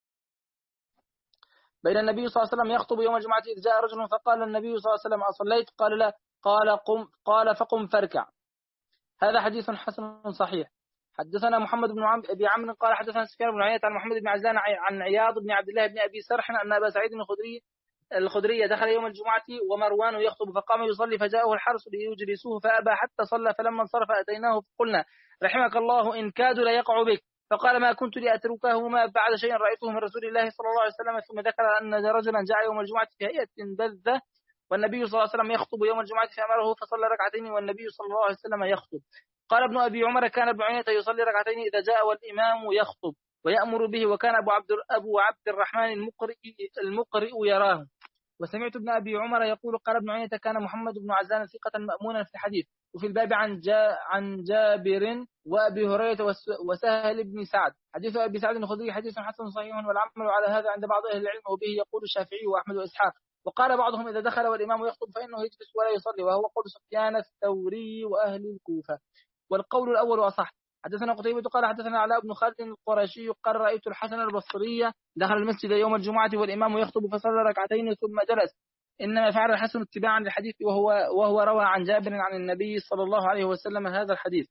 بين النبي صلى الله عليه وسلم يخطب يوم الجمعة إذ جاء رجل فقال النبي صلى الله عليه وسلم أصليت؟ قال لا. قال قم قال فقم فاركع. هذا حديث حسن صحيح. حدثنا محمد بن أبي عمرو قال حدثنا سفيان بن عيينة عن محمد بن عزلان عن عياض بن عبد الله بن أبي سرح أن أبا سعيد الخدري الخدري دخل يوم الجمعة ومروان يخطب فقام يصلي فجاءه الحرس ليجلسوه فأبى حتى صلى فلما انصرف أتيناه فقلنا رحمك الله إن كادوا ليقع بك. فقال ما كنت لأتركهما بعد شيء رأيته من رسول الله صلى الله عليه وسلم. ثم ذكر أن رجلا جاء يوم الجمعة في هيئة بذة والنبي صلى الله عليه وسلم يخطب يوم الجمعة فأمره فصلى ركعتين والنبي صلى الله عليه وسلم يخطب. قال ابن أبي عمر كان ابن عيينة يصلي ركعتين إذا جاء والإمام يخطب ويأمر به وكان أبو عبد أبو عبد الرحمن المقرئ المقرئ يراه. وسمعت ابن أبي عمر يقول قال ابن عيينة كان محمد بن عزان ثقة مأمونا في الحديث. وفي الباب عن جا عن جابر وأبي هريرة وسهل بن سعد حديث أبي سعد الخدري حديث حسن صحيح والعمل على هذا عند بعض أهل العلم وبه يقول الشافعي وأحمد وإسحاق. وقال بعضهم إذا دخل والإمام يخطب فإنه يجلس ولا يصلي وهو قول سفيان الثوري وأهل الكوفة. والقول الأول أصح. حدثنا قتيبة قال حدثنا علاء بن خالد القرشي قال رأيت الحسن البصري دخل المسجد يوم الجمعة والإمام يخطب فصلى ركعتين ثم جلس. إنما فعل الحسن اتباعا للحديث وهو وهو روى عن جابر عن النبي صلى الله عليه وسلم هذا الحديث.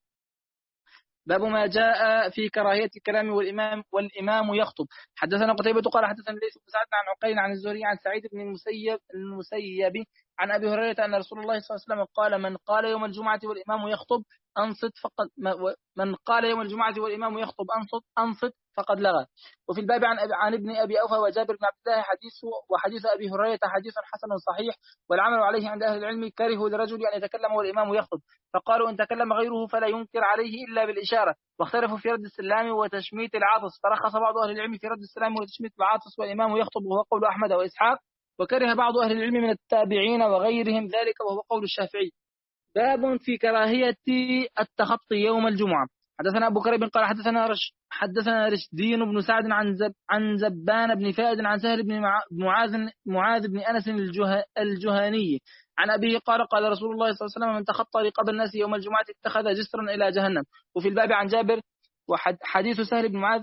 باب ما جاء في كراهية الكلام والإمام والإمام يخطب. حدثنا قتيبة قال حدثنا ليس بن سعد عن عقيل عن الزهري عن سعيد بن المسيب المسيب عن أبي هريرة أن رسول الله صلى الله عليه وسلم قال من قال يوم الجمعة والإمام يخطب أنصت فقد من قال يوم الجمعة والإمام يخطب أنصت أنصت فقد لغى. وفي الباب عن عن ابن أبي أوفى وجابر بن عبد الله حديث وحديث أبي هريرة حديث حسن صحيح والعمل عليه عند أهل العلم. كرهوا لرجل أن يتكلم والإمام يخطب فقالوا إن تكلم غيره فلا ينكر عليه إلا بالإشارة. واختلفوا في رد السلام وتشميت العاطس فرخص بعض أهل العلم في رد السلام وتشميت العاطس والإمام يخطب وهو قول أحمد وإسحاق. وكره بعض أهل العلم من التابعين وغيرهم ذلك وهو قول الشافعي. باب في كراهية التخطي يوم الجمعة. حدثنا أبو كريب قال حدثنا رش حدثنا رشدين بن سعد عن زب عن زبان بن فائد عن سهل بن معاذ معاذ بن أنس الجه الجهاني عن أبيه قال قال رسول الله صلى الله عليه وسلم من تخطى رقاب الناس يوم الجمعة اتخذ جسرا إلى جهنم. وفي الباب عن جابر وحديث سهل بن معاذ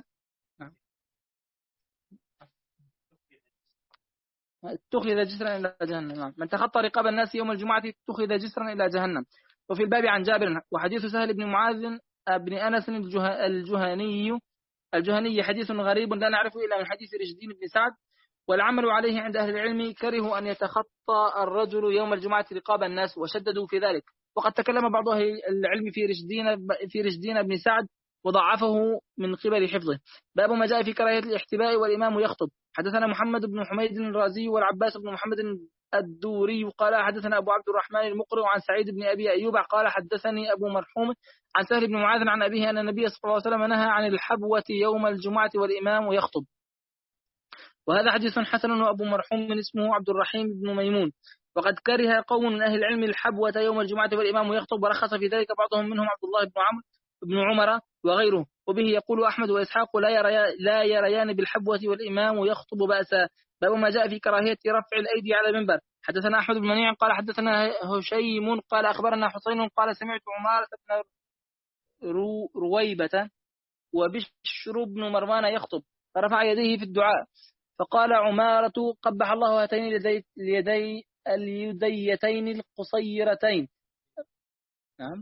اتخذ جسرا إلى جهنم. من تخطى رقاب الناس يوم الجمعة اتخذ جسرا إلى جهنم. وفي الباب عن جابر وحديث سهل بن معاذ بن أنس الجهاني الجهاني حديث غريب لا نعرفه إلا من حديث رشدين بن سعد. والعمل عليه عند أهل العلم كرهوا أن يتخطى الرجل يوم الجمعة رقاب الناس وشددوا في ذلك. وقد تكلم بعض أهل العلم في رشدين في رشدين بن سعد وضعفه من قبل حفظه. باب ما جاء في كراهية الاحتباء والإمام يخطب. حدثنا محمد بن حميد الرازي والعباس بن محمد الدوري قال حدثنا أبو عبد الرحمن المقرئ عن سعيد بن أبي أيوب قال حدثني أبو مرحوم عن سهل بن معاذ عن أبيه أن النبي صلى الله عليه وسلم نهى عن الحبوة يوم الجمعة والإمام يخطب. وهذا حديث حسن. وأبو مرحوم من اسمه عبد الرحيم بن ميمون. وقد كره قوم من أهل العلم الحبوة يوم الجمعة والإمام يخطب ورخص في ذلك بعضهم منهم عبد الله بن عمرو بن عمر وغيره. وبه يقول أحمد وإسحاق لا يريان, لا يريان بالحبوة والإمام يخطب بأسا. باب ما جاء في كراهية رفع الأيدي على المنبر. حدثنا أحمد بن منيع قال حدثنا هشيم قال أخبرنا حسين قال سمعت عمارة بن رو رويبة وبشر بن مروان يخطب فرفع يديه في الدعاء فقال عمارة قبح الله هاتين اليدي اليديتين القصيرتين. نعم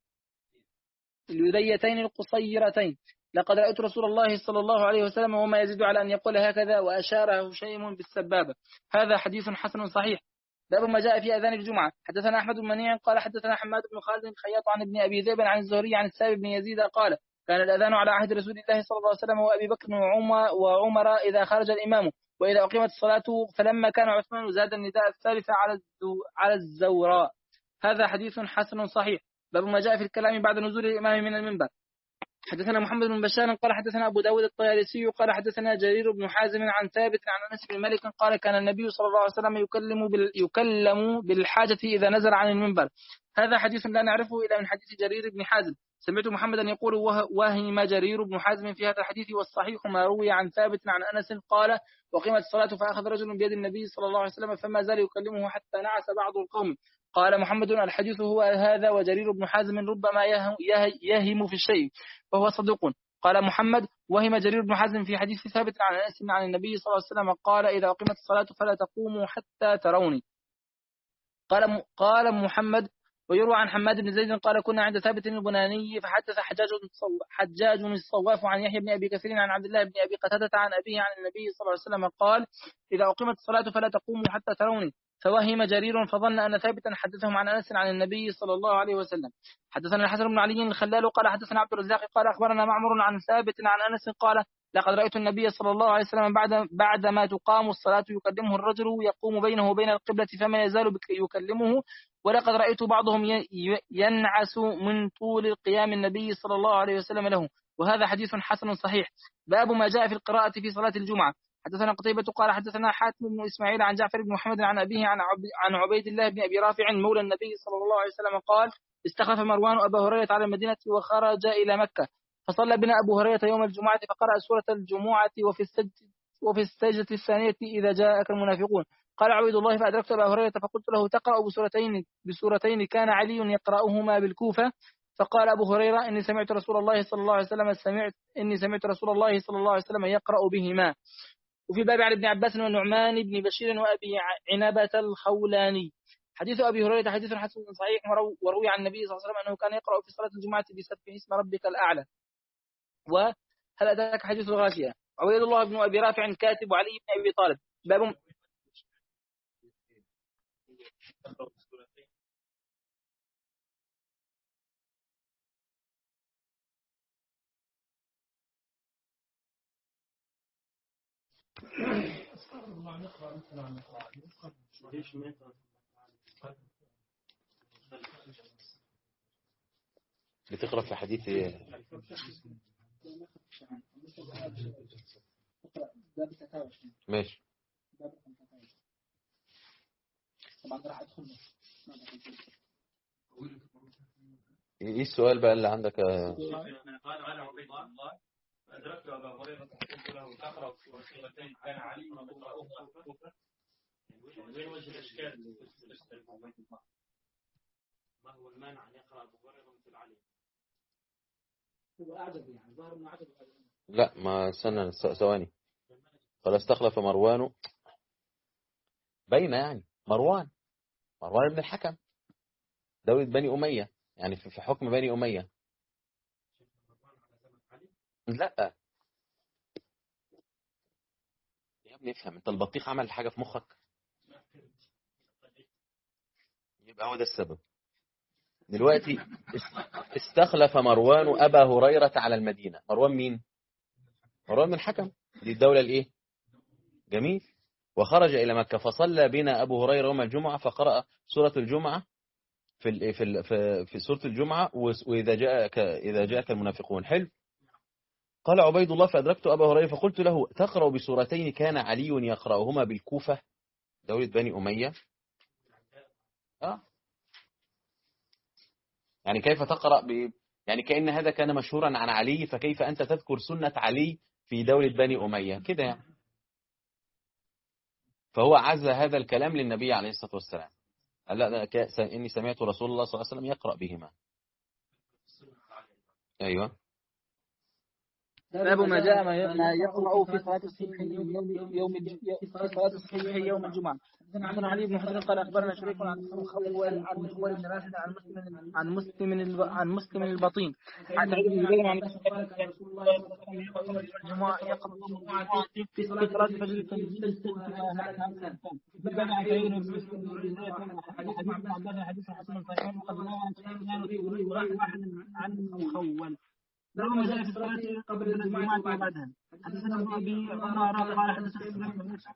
اليديتين القصيرتين لقد رأيت رسول الله صلى الله عليه وسلم وما يزيد على أن يقول هكذا وأشار هشيم بالسبابة. هذا حديث حسن صحيح. باب ما جاء في أذان الجمعة. حدثنا أحمد بن منيع قال حدثنا حماد بن خالد الخياط عن ابن أبي ذئب عن الزهري عن السائب بن يزيد قال كان الأذان على عهد رسول الله صلى الله عليه وسلم وأبي بكر وعمر, وعمر إذا خرج الإمام وإذا أقيمت الصلاة فلما كان عثمان زاد النداء الثالث على على الزوراء. هذا حديث حسن صحيح. باب ما جاء في الكلام بعد نزول الإمام من المنبر. حدثنا محمد بن بشار قال حدثنا أبو داود الطيالسي قال حدثنا جرير بن حازم عن ثابت عن أنس بن مالك قال كان النبي صلى الله عليه وسلم يكلم بال يكلم بالحاجة إذا نزل عن المنبر. هذا حديث لا نعرفه إلا من حديث جرير بن حازم. سمعت محمدا يقول وهم جرير بن حازم في هذا الحديث والصحيح ما روي عن ثابت عن أنس قال وقيمت الصلاة فأخذ رجل بيد النبي صلى الله عليه وسلم فما زال يكلمه حتى نعس بعض القوم. قال محمد الحديث هو هذا وجرير بن حازم ربما يهم في الشيء وهو صدوق. قال محمد وهم جرير بن حازم في حديث ثابت عن أنس عن النبي صلى الله عليه وسلم قال إذا أقيمت الصلاة فلا تقوموا حتى تروني. قال قال محمد ويروى عن حماد بن زيد قال كنا عند ثابت البناني فحدث حجاج حجاج الصواف عن يحيى بن أبي كثير عن عبد الله بن أبي قتادة عن أبيه عن النبي صلى الله عليه وسلم قال إذا أقيمت الصلاة فلا تقوموا حتى تروني. فوهم جرير فظن أن ثابتا حدثهم عن أنس عن النبي صلى الله عليه وسلم. حدثنا الحسن بن علي الخلال قال حدثنا عبد الرزاق قال أخبرنا معمر عن ثابت عن أنس قال لقد رأيت النبي صلى الله عليه وسلم بعد بعدما تقام الصلاة يقدمه الرجل يقوم بينه وبين القبلة فما يزال يكلمه ولقد رأيت بعضهم ينعس من طول قيام النبي صلى الله عليه وسلم له. وهذا حديث حسن صحيح. باب ما جاء في القراءة في صلاة الجمعة. حدثنا قتيبة قال حدثنا حاتم بن إسماعيل عن جعفر بن محمد عن أبيه عن عن عبيد الله بن أبي رافع مولى النبي صلى الله عليه وسلم قال استخلف مروان أبا هريرة على المدينة وخرج إلى مكة فصلى بنا أبو هريرة يوم الجمعة فقرأ سورة الجمعة وفي السجدة وفي السجدة الثانية إذا جاءك المنافقون. قال عبيد الله فأدركت أبا هريرة فقلت له تقرأ بسورتين بسورتين كان علي يقرأهما بالكوفة. فقال أبو هريرة إني سمعت رسول الله صلى الله عليه وسلم سمعت إني سمعت رسول الله صلى الله عليه وسلم يقرأ بهما. وفي باب عن ابن عباس والنعمان بن بشير وأبي عنبة الخولاني. حديث أبي هريرة حديث حسن صحيح وروي عن النبي صلى الله عليه وسلم أنه كان يقرأ في صلاة الجمعة بسبح اسم ربك الأعلى. وهل أتاك حديث الغاشية. عبيد الله بن أبي رافع كاتب وعلي بن أبي طالب. باب بتقرأ في حديث ايه؟ ماشي. ايه السؤال بقى اللي عندك؟ قال قال عبيد الله أدركت أبا هريرة فقلت له تقرأ سورتين كان علي يقرأهما بالكوفة. وين وجه الإشكال؟ ما هو المانع أن يقرأ أبو هريرة مثل علي؟ هو أعجب يعني ظاهر إنه أعجب. لا ما سنة ثواني. قال استخلف مروان بين يعني مروان مروان بن الحكم دولة بني أمية يعني في حكم بني أمية. لا يا ابني افهم انت البطيخ عمل حاجة في مخك يبقى هو ده السبب. دلوقتي استخلف مروان أبا هريرة على المدينة. مروان مين؟ مروان بن الحكم. دي الدولة الايه جميل. وخرج إلى مكة فصلى بنا أبو هريرة يوم الجمعة فقرأ سورة الجمعة في ال في ال في في سورة الجمعة وإذا جاءك إذا جاءك المنافقون. حلو. قال عبيد الله فأدركت أبا هريرة فقلت له تقرأ بسورتين كان علي يقرأهما بالكوفة دولة بني أمية. آه. يعني كيف تقرأ ب يعني كأن هذا كان مشهورا عن علي، فكيف أنت تذكر سنة علي في دولة بني أمية كده يعني. فهو عز هذا الكلام للنبي عليه الصلاة والسلام. قال لا إني سمعت رسول الله صلى الله عليه وسلم يقرأ بهما. أيوة. باب ما جاء ما يقرأ في صلاة الصبح يوم يوم في صلاة الصبح يوم الجمعة. عن علي بن حجر قال أخبرنا شريك عن خوال عن خوال بن راشد عن مسلم عن مسلم عن مسلم البطين عن سعيد بن جبير عن رسول الله صلى الله عليه وسلم الجمعة يقرأ الجمعة في صلاة الفجر التنزيل بدأ سعيد بن جبير حديث حسن صحيح مقدمه عن سفيان واحد عن خوال. باب ما جاء في الصلاة قبل الجمعة وبعدها. حدثنا ابن أبي عمر قال حدثنا سفيان بن موسى.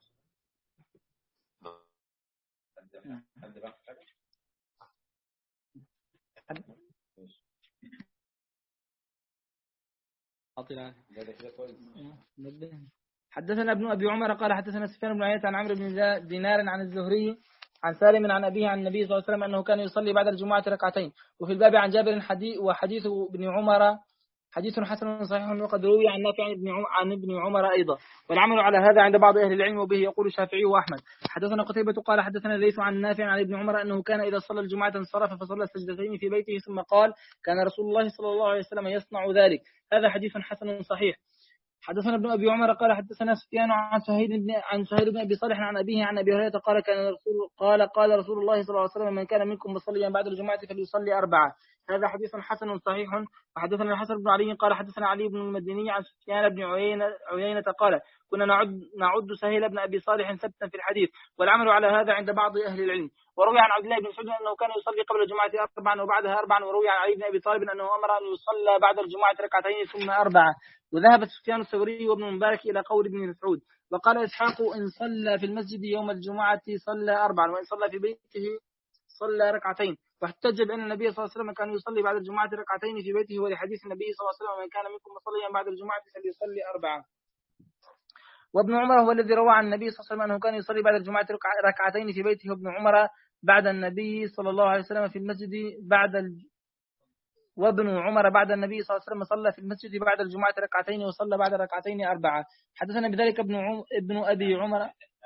حدثنا ابن أبي عمر قال حدثنا سفيان بن عيينة عن عمرو بن دينار عن الزهري عن سالم عن أبيه عن النبي صلى الله عليه وسلم أنه كان يصلي بعد الجمعة ركعتين. وفي الباب عن جابر حديث وحديث ابن عمر حديث حسن صحيح وقد روي عن نافع عن ابن عمر أيضا. والعمل على هذا عند بعض أهل العلم وبه يقول الشافعي وأحمد. حدثنا قتيبة قال حدثنا ليث عن نافع عن ابن عمر أنه كان إذا صلى الجمعة انصرف فصلى السجدتين في بيته ثم قال كان رسول الله صلى الله عليه وسلم يصنع ذلك. هذا حديث حسن صحيح. حدثنا ابن أبي عمر قال حدثنا سفيان عن سهيل بن عن سهيل بن أبي صالح عن أبيه عن أبي هريرة قال كان رسول قال قال رسول الله صلى الله عليه وسلم من كان منكم مصليا بعد الجمعة فليصلي أربعة. هذا حديث حسن صحيح. وحدثنا الحسن بن علي قال حدثنا علي بن المديني عن سفيان بن عيينة عيينة قال كنا نعد نعد سهيل بن أبي صالح ثبتا في الحديث. والعمل على هذا عند بعض أهل العلم. وروي عن عبد الله بن مسعود أنه كان يصلي قبل الجمعة أربعا وبعدها أربعا. وروي عن علي بن أبي طالب أنه أمر أن يصلى بعد الجمعة ركعتين ثم أربعة. وذهب سفيان الثوري وابن مبارك إلى قول ابن مسعود. وقال إسحاق إن صلى في المسجد يوم الجمعة صلى أربعا وإن صلى في بيته صلى ركعتين. واحتج بأن النبي صلى الله عليه وسلم كان يصلي بعد الجمعة ركعتين في بيته ولحديث النبي صلى الله عليه وسلم من كان منكم مصليا بعد الجمعة فليصلي أربعا. وابن عمر هو الذي روى عن النبي صلى الله عليه وسلم أنه كان يصلي بعد الجمعة ركعتين في بيته. وابن عمر بعد النبي صلى الله عليه وسلم في المسجد بعد ال... وابن عمر بعد النبي صلى الله عليه وسلم صلى في المسجد بعد الجمعة ركعتين وصلى بعد ركعتين أربعة. حدثنا بذلك ابن عم... ابن أبي عمر.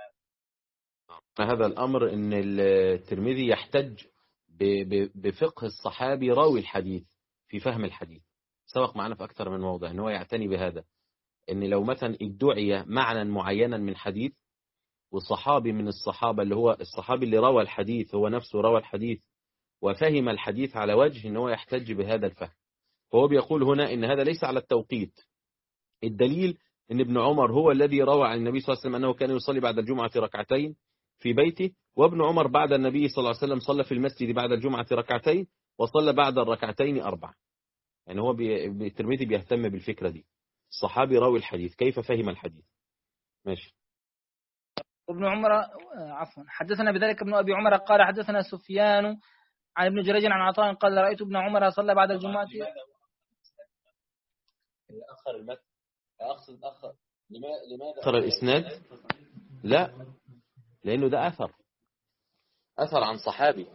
هذا الأمر أن الترمذي يحتج ب... ب... بفقه الصحابي راوي الحديث في فهم الحديث. سبق معنا في أكثر من موضع أنه يعتني بهذا، أن لو مثلا ادعي معنى معينا من حديث والصحابي من الصحابة اللي هو الصحابي اللي روى الحديث هو نفسه روى الحديث وفهم الحديث على وجه أنه يحتج بهذا الفهم، فهو بيقول هنا إن هذا ليس على التوقيت. الدليل أن ابن عمر هو الذي روى عن النبي صلى الله عليه وسلم أنه كان يصلي بعد الجمعة ركعتين في بيته، وابن عمر بعد النبي صلى الله عليه وسلم صلى في المسجد بعد الجمعة ركعتين وصلى بعد الركعتين أربعة. يعني هو الترمذي بيهتم بالفكرة دي، الصحابي راوي الحديث كيف فهم الحديث. ماشي. ابن عمر عفوا حدثنا بذلك ابن أبي عمر قال حدثنا سفيان عن ابن جريج عن عطاء قال رأيت ابن عمر صلى بعد الجمعة. أخر المتن أقصد أخر لماذا أخر الإسناد؟ لا، لأنه ده أثر أثر عن صحابي.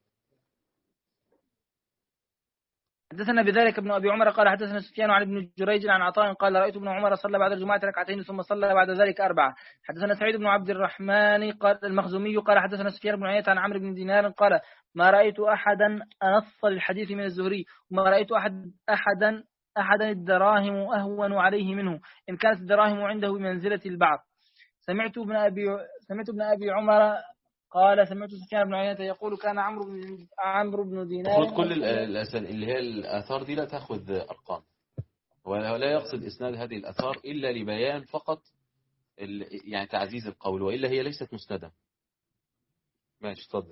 حدثنا بذلك ابن أبي عمر قال حدثنا سفيان عن ابن جريج عن عطاء قال رأيت ابن عمر صلى بعد الجمعة ركعتين ثم صلى بعد ذلك أربعة. حدثنا سعيد بن عبد الرحمن قال المخزومي قال حدثنا سفيان بن عيينة عن عمرو بن دينار قال ما رأيت أحدا أنص للحديث من الزهري وما رأيت أحد أحدا أحدا الدراهم أهون عليه منه إن كانت الدراهم عنده بمنزلة البعض. سمعت ابن أبي سمعت ابن أبي عمر قال سمعت سفيان بن عيينة يقول كان عمرو بن عمرو بن دينار. خذ كل الأسئلة اللي هي الآثار دي لا تأخذ أرقام، ولا يقصد إسناد هذه الآثار إلا لبيان فقط يعني تعزيز القول، وإلا هي ليست مسندة. ماشي تفضل.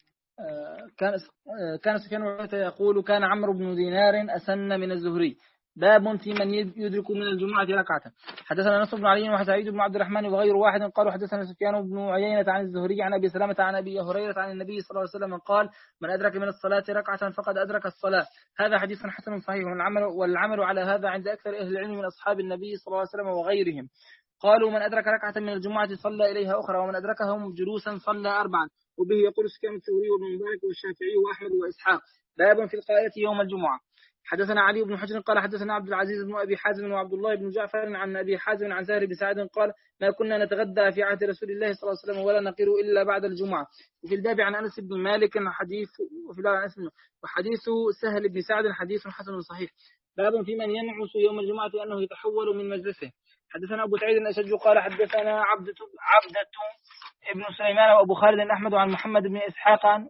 كان كان سفيان بن عيينة يقول كان عمرو بن دينار أسن من الزهري باب في من يدرك من الجمعة ركعة. حدثنا نصر بن علي وسعيد بن عبد الرحمن وغير واحد قالوا حدثنا سفيان بن عيينة عن الزهري عن أبي سلمة عن أبي هريرة عن النبي صلى الله عليه وسلم قال من أدرك من الصلاة ركعة فقد أدرك الصلاة. هذا حديث حسن صحيح، والعمل, والعمل على هذا عند أكثر أهل العلم من أصحاب النبي صلى الله عليه وسلم وغيرهم. قالوا من أدرك ركعة من الجمعة صلى إليها أخرى، ومن أدركهم جلوسا صلى أربعا. وبه يقول سفيان الثوري وابن مبارك والشافعي وأحمد وإسحاق. باب في القائلة يوم الجمعة. حدثنا علي بن حجر قال حدثنا عبد العزيز بن أبي حازم وعبد الله بن جعفر عن أبي حازم عن سهل بن سعد قال ما كنا نتغدى في عهد رسول الله صلى الله عليه وسلم ولا نقر إلا بعد الجمعة. وفي الباب عن أنس بن مالك حديث وفي الباب عن أنس وحديث سهل بن سعد حديث حسن صحيح. باب في من ينعس يوم الجمعة أنه يتحول من مجلسه. حدثنا أبو سعيد الأشج قال حدثنا عبدة عبدة ابن سليمان وأبو خالد أحمد عن محمد بن إسحاق عن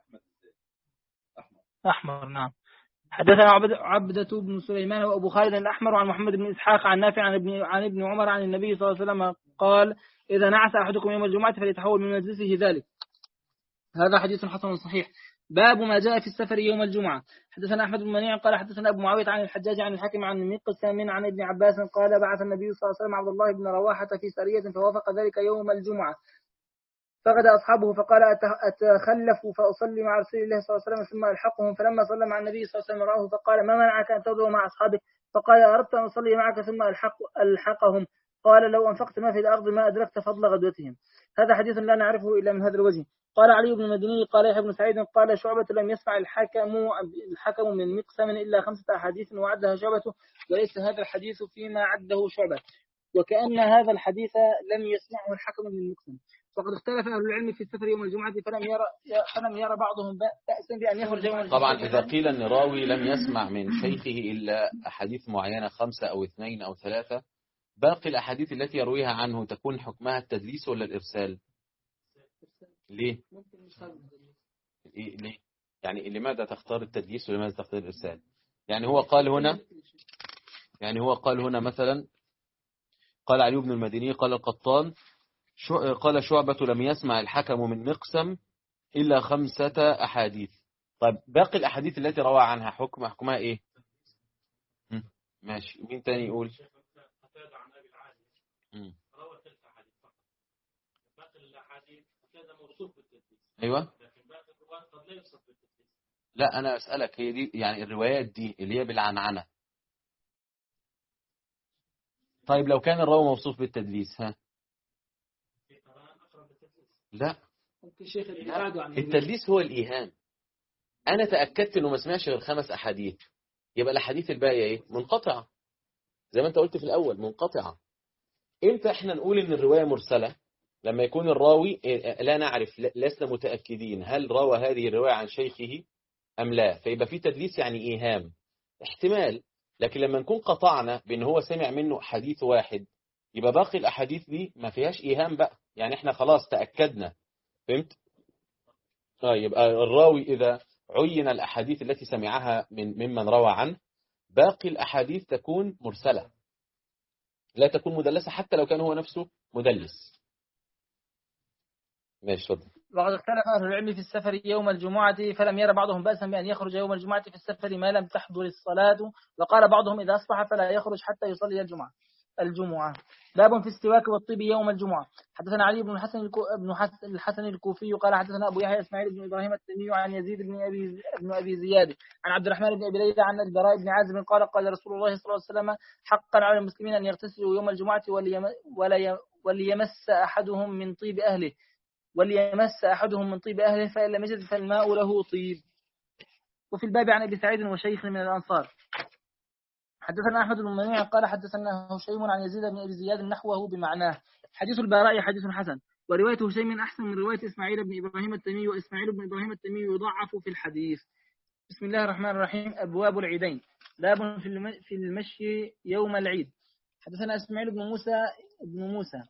أحمر نعم حدثنا عبدة بن سليمان وأبو خالد الأحمر عن محمد بن إسحاق عن نافع عن ابن عن ابن عمر عن النبي صلى الله عليه وسلم قال إذا نعس أحدكم يوم الجمعة فليتحول من مجلسه ذلك. هذا حديث حسن صحيح. باب ما جاء في السفر يوم الجمعة. حدثنا أحمد بن منيع قال حدثنا أبو معاوية عن الحجاج عن الحاكم عن مقسم عن ابن عباس قال بعث النبي صلى الله عليه وسلم عبد الله بن رواحة في سرية فوافق ذلك يوم الجمعة فغدا أصحابه فقال أتخلف فأصلي مع رسول الله صلى الله عليه وسلم ثم ألحقهم. فلما صلى مع النبي صلى الله عليه وسلم رآه فقال ما منعك أن تغدو مع أصحابك؟ فقال أردت أن أصلي معك ثم ألحق ألحقهم. قال لو أنفقت ما في الأرض ما أدركت فضل غدوتهم. هذا حديث لا نعرفه إلا من هذا الوجه. قال علي بن المديني قال يحيى بن سعيد قال شعبة لم يسمع الحكم الحكم من مقسم إلا خمسة أحاديث وعدها شعبة، وليس هذا الحديث فيما عده شعبة، وكأن هذا الحديث لم يسمعه الحكم من مقسم. وقد اختلف أهل العلم في السفر يوم الجمعة فلم يرى فلم يرى بعضهم بأسا بأن يخرج يوم الجمعة. طبعا إذا قيل أن راوي لم يسمع من شيخه إلا أحاديث معينة خمسة أو اثنين أو ثلاثة، باقي الأحاديث التي يرويها عنه تكون حكمها التدليس ولا الإرسال؟ ليه؟ ليه؟ يعني لماذا تختار التدليس ولماذا تختار الإرسال؟ يعني هو قال هنا يعني هو قال هنا مثلا قال علي بن المديني قال القطان قال شعبة لم يسمع الحكم من مقسم إلا خمسة أحاديث. طيب باقي الأحاديث التي روى عنها حكم حكمها إيه؟ ماشي. مين تاني يقول؟ أيوة. لا أنا أسألك هي دي يعني الروايات دي اللي هي بالعنعنة. طيب لو كان الراوي موصوف بالتدليس ها؟ لا التدليس هو الإيهام. أنا تأكدت إنه ما سمعش غير خمس أحاديث، يبقى الأحاديث الباقية إيه؟ منقطعة زي ما أنت قلت في الأول، منقطعة. إمتى إحنا نقول إن الرواية مرسلة؟ لما يكون الراوي لا نعرف، لسنا متأكدين هل روى هذه الرواية عن شيخه أم لا، فيبقى في تدليس يعني إيهام احتمال. لكن لما نكون قطعنا بأن هو سمع منه حديث واحد، يبقى باقي الأحاديث دي ما فيهاش إيهام بقى، يعني إحنا خلاص تأكدنا. فهمت؟ طيب يبقى الراوي إذا عين الأحاديث التي سمعها من ممن روى عنه، باقي الأحاديث تكون مرسلة لا تكون مدلسة حتى لو كان هو نفسه مدلس. ماشي تفضل. وقد اختلف أهل العلم في السفر يوم الجمعة فلم يرى بعضهم بأسا بأن يخرج يوم الجمعة في السفر ما لم تحضر الصلاة، وقال بعضهم إذا أصبح فلا يخرج حتى يصلي الجمعة. الجمعة. باب في السواك والطيب يوم الجمعة. حدثنا علي بن الحسن بن الحسن الكوفي قال حدثنا أبو يحيى إسماعيل بن إبراهيم التيمي عن يزيد بن أبي بن أبي زياد عن عبد الرحمن بن أبي ليلى عن البراء بن عازب قال قال رسول الله صلى الله عليه وسلم حقا على المسلمين أن يغتسلوا يوم الجمعة وليمس أحدهم من طيب أهله وليمس أحدهم من طيب أهله فإن لم يجد فالماء له طيب. وفي الباب عن أبي سعيد وشيخ من الأنصار. حدثنا أحمد بن منيع قال حدثنا هشيم عن يزيد بن أبي زياد نحوه بمعناه. حديث البراء حديث حسن، ورواية هشيم أحسن من رواية إسماعيل بن إبراهيم التيمي، وإسماعيل بن إبراهيم التيمي يضعف في الحديث. بسم الله الرحمن الرحيم. أبواب العيدين. باب في المشي يوم العيد. حدثنا إسماعيل بن موسى بن موسى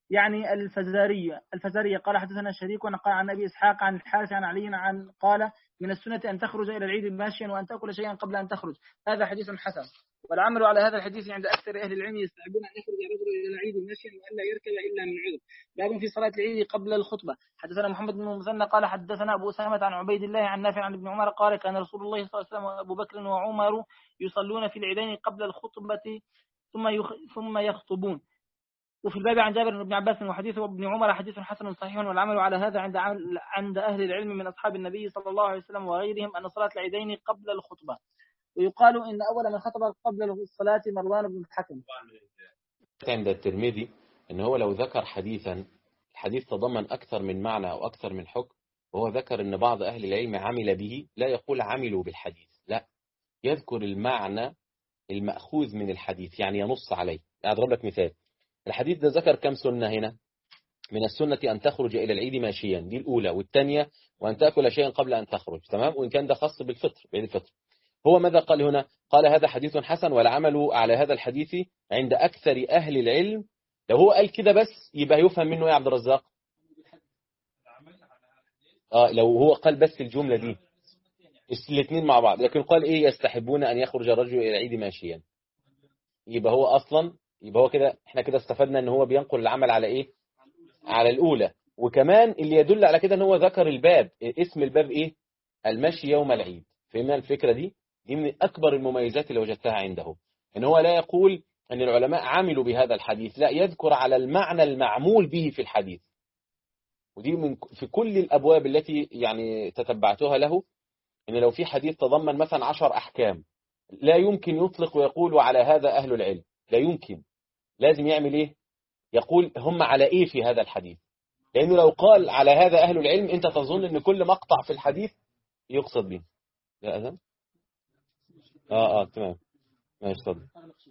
يعني الفزارية الفزارية قال حدثنا شريك قال عن أبي إسحاق عن الحارث عن علي عن قال من السنة أن تخرج إلى العيد ماشيا وأن تأكل شيئا قبل أن تخرج. هذا حديث حسن. والعمل على هذا الحديث عند أكثر أهل العلم يستحبون أن يخرج الرجل إلى العيد ماشيا وأن لا يركب إلا من عذر. باب في صلاة العيد قبل الخطبة. حدثنا محمد بن المثنى قال حدثنا أبو أسامة عن عبيد الله عن نافع عن ابن عمر قال كان رسول الله صلى الله عليه وسلم وأبو بكر وعمر يصلون في العيدين قبل الخطبة ثم يخ... ثم يخطبون. وفي الباب عن جابر بن عباس وحديث ابن عمر حديث حسن صحيح. والعمل على هذا عند عند أهل العلم من أصحاب النبي صلى الله عليه وسلم وغيرهم أن صلاة العيدين قبل الخطبة. ويقال إن أول من خطب قبل الصلاة مروان بن الحكم. عند الترمذي إن هو لو ذكر حديثا الحديث تضمن أكثر من معنى أو أكثر من حكم وهو ذكر أن بعض أهل العلم عمل به، لا يقول عملوا بالحديث، لا، يذكر المعنى المأخوذ من الحديث، يعني ينص عليه. أضرب لك مثال، الحديث ده ذكر كم سنة هنا؟ من السنة أن تخرج إلى العيد ماشيا، دي الأولى، والثانية وأن تأكل شيئا قبل أن تخرج، تمام؟ وإن كان ده خاص بالفطر، بعيد الفطر. هو ماذا قال هنا؟ قال هذا حديث حسن والعمل على هذا الحديث عند أكثر أهل العلم. لو هو قال كده بس يبقى يفهم منه يا عبد الرزاق؟ آه لو هو قال بس الجملة دي الاثنين مع بعض، لكن قال إيه؟ يستحبون أن يخرج الرجل إلى العيد ماشيا، يبقى هو أصلا يبقى هو كده احنا كده استفدنا ان هو بينقل العمل على ايه؟ على الاولى. وكمان اللي يدل على كده ان هو ذكر الباب، اسم الباب ايه؟ المشي يوم العيد. فهمنا الفكرة دي؟ دي من اكبر المميزات اللي وجدتها عنده، ان هو لا يقول ان العلماء عملوا بهذا الحديث، لا، يذكر على المعنى المعمول به في الحديث. ودي من في كل الابواب التي يعني تتبعتها له، ان لو في حديث تضمن مثلا عشر احكام لا يمكن يطلق ويقول على هذا اهل العلم، لا يمكن، لازم يعمل ايه؟ يقول هم على ايه في هذا الحديث، لانه لو قال على هذا اهل العلم انت تظن ان كل مقطع في الحديث يقصد به. لا اذن اه اه تمام ماشي اتفضل.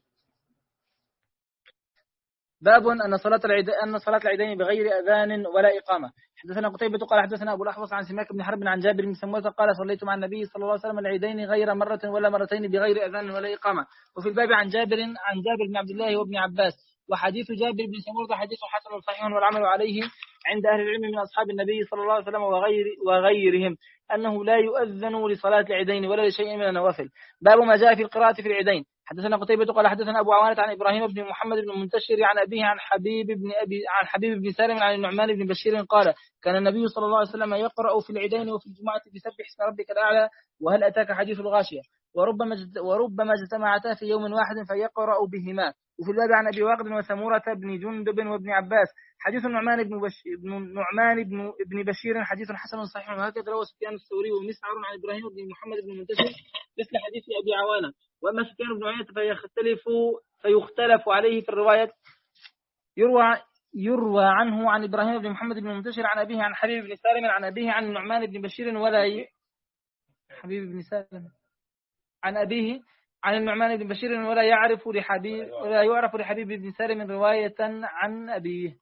باب أن صلاة العيد أن صلاة العيدين بغير أذان ولا إقامة. حدثنا قتيبة قال حدثنا أبو الأحوص عن سماك بن حرب عن جابر بن سموة قال صليت مع النبي صلى الله عليه وسلم العيدين غير مرة ولا مرتين بغير أذان ولا إقامة. وفي الباب عن جابر عن جابر بن عبد الله وابن عباس. وحديث جابر بن سموة حديث حسن صحيح والعمل عليه عند أهل العلم من أصحاب النبي صلى الله عليه وسلم وغير وغيرهم أنه لا يؤذن لصلاة العيدين ولا لشيء من النوافل. باب ما جاء في القراءة في العيدين. حدثنا قتيبة قال حدثنا أبو عوانة عن إبراهيم بن محمد بن المنتشر عن أبيه عن حبيب بن أبي عن حبيب بن سالم عن النعمان بن بشير قال كان النبي صلى الله عليه وسلم يقرأ في العيدين وفي الجمعة بسبح اسم ربك الأعلى وهل أتاك حديث الغاشية وربما وربما اجتمعتا في يوم واحد فيقرأ بهما. وفي الباب عن أبي واقد وثمورة بن جندب وابن عباس. حديث النعمان بن بشير بن النعمان بن ابن بشير حديث حسن صحيح. وهكذا روى سفيان الثوري ومسعر عن إبراهيم بن محمد بن المنتشر مثل حديث أبي عوانة. وأما سفيان بن عيينة فيختلف فيختلف عليه في الرواية. يروى يروى عنه عن إبراهيم بن محمد بن المنتشر عن أبيه عن حبيب بن سالم عن أبيه عن النعمان بن بشير ولا ي... حبيب بن سالم عن أبيه عن النعمان بن بشير ولا يعرف لحبيب ولا يعرف لحبيب بن سالم رواية عن أبيه.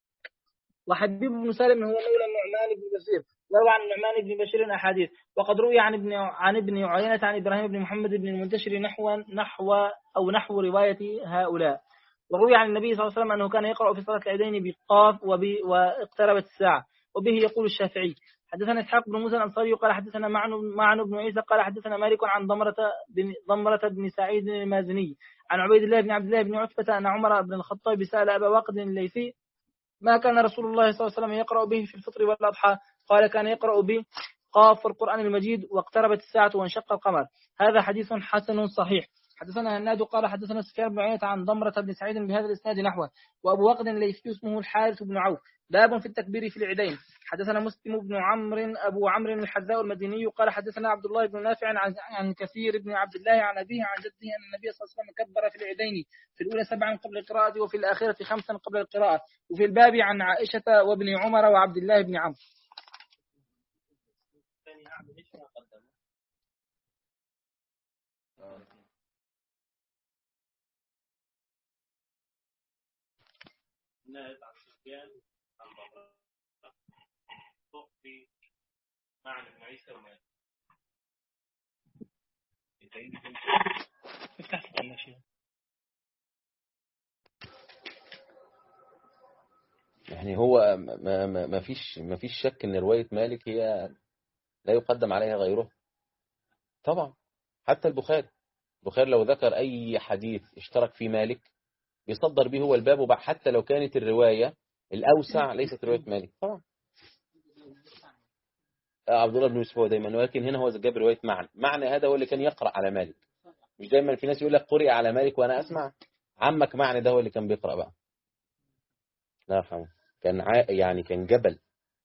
وحبيب بن سالم هو مولى النعمان بن بشير وروى عن النعمان بن بشير أحاديث. وقد روي عن ابن عن ابن عيينة عن إبراهيم بن محمد بن المنتشر نحو نحو أو نحو رواية هؤلاء. وروي عن النبي صلى الله عليه وسلم أنه كان يقرأ في صلاة العيدين بقاف واقتربت الساعة. وبه يقول الشافعي. حدثنا إسحاق بن موسى الأنصاري قال حدثنا معن معن بن عيسى قال حدثنا مالك عن ضمرة بن ضمرة بن سعيد المازني عن عبيد الله بن عبد الله بن عتبة أن عمر بن الخطاب سأل أبا واقد الليثي ما كان رسول الله صلى الله عليه وسلم يقرأ به في الفطر والأضحى؟ قال كان يقرأ به قاف القرآن المجيد واقتربت الساعة وانشق القمر. هذا حديث حسن صحيح. حدثنا هناد قال حدثنا سفيان بن عيينة عن ضمرة بن سعيد بهذا الإسناد نحوه. وأبو واقد الليثي اسمه الحارث بن عوف. باب في التكبير في العيدين. حدثنا مسلم بن عمرو أبو عمرو الحذاء المديني قال حدثنا عبد الله بن نافع عن عن كثير بن عبد الله عن أبيه عن جده أن النبي صلى الله عليه وسلم كبر في العيدين في الأولى سبعا قبل القراءة وفي الآخرة خمسا قبل القراءة. وفي الباب عن عائشة وابن عمر وعبد الله بن عمرو. نائب عن سفيان عن ضمرة في معن بن عيسى ومالك. يعني هو ما, ما, ما فيش ما فيش شك ان رواية مالك هي لا يقدم عليها غيره طبعا. حتى البخاري البخاري لو ذكر اي حديث اشترك فيه مالك يصدر به هو الباب، وبعد حتى لو كانت الرواية الأوسع ليست رواية مالك طبعا. عبد الله بن يوسف هو دايما، ولكن هنا هو جاب رواية معنى. معنى هذا هو اللي كان يقرأ على مالك، مش دايما في ناس يقول لك قرئ على مالك وأنا أسمع. عمك معنى ده هو اللي كان بيقرأ بقى، لا يرحمه، كان ع... يعني كان جبل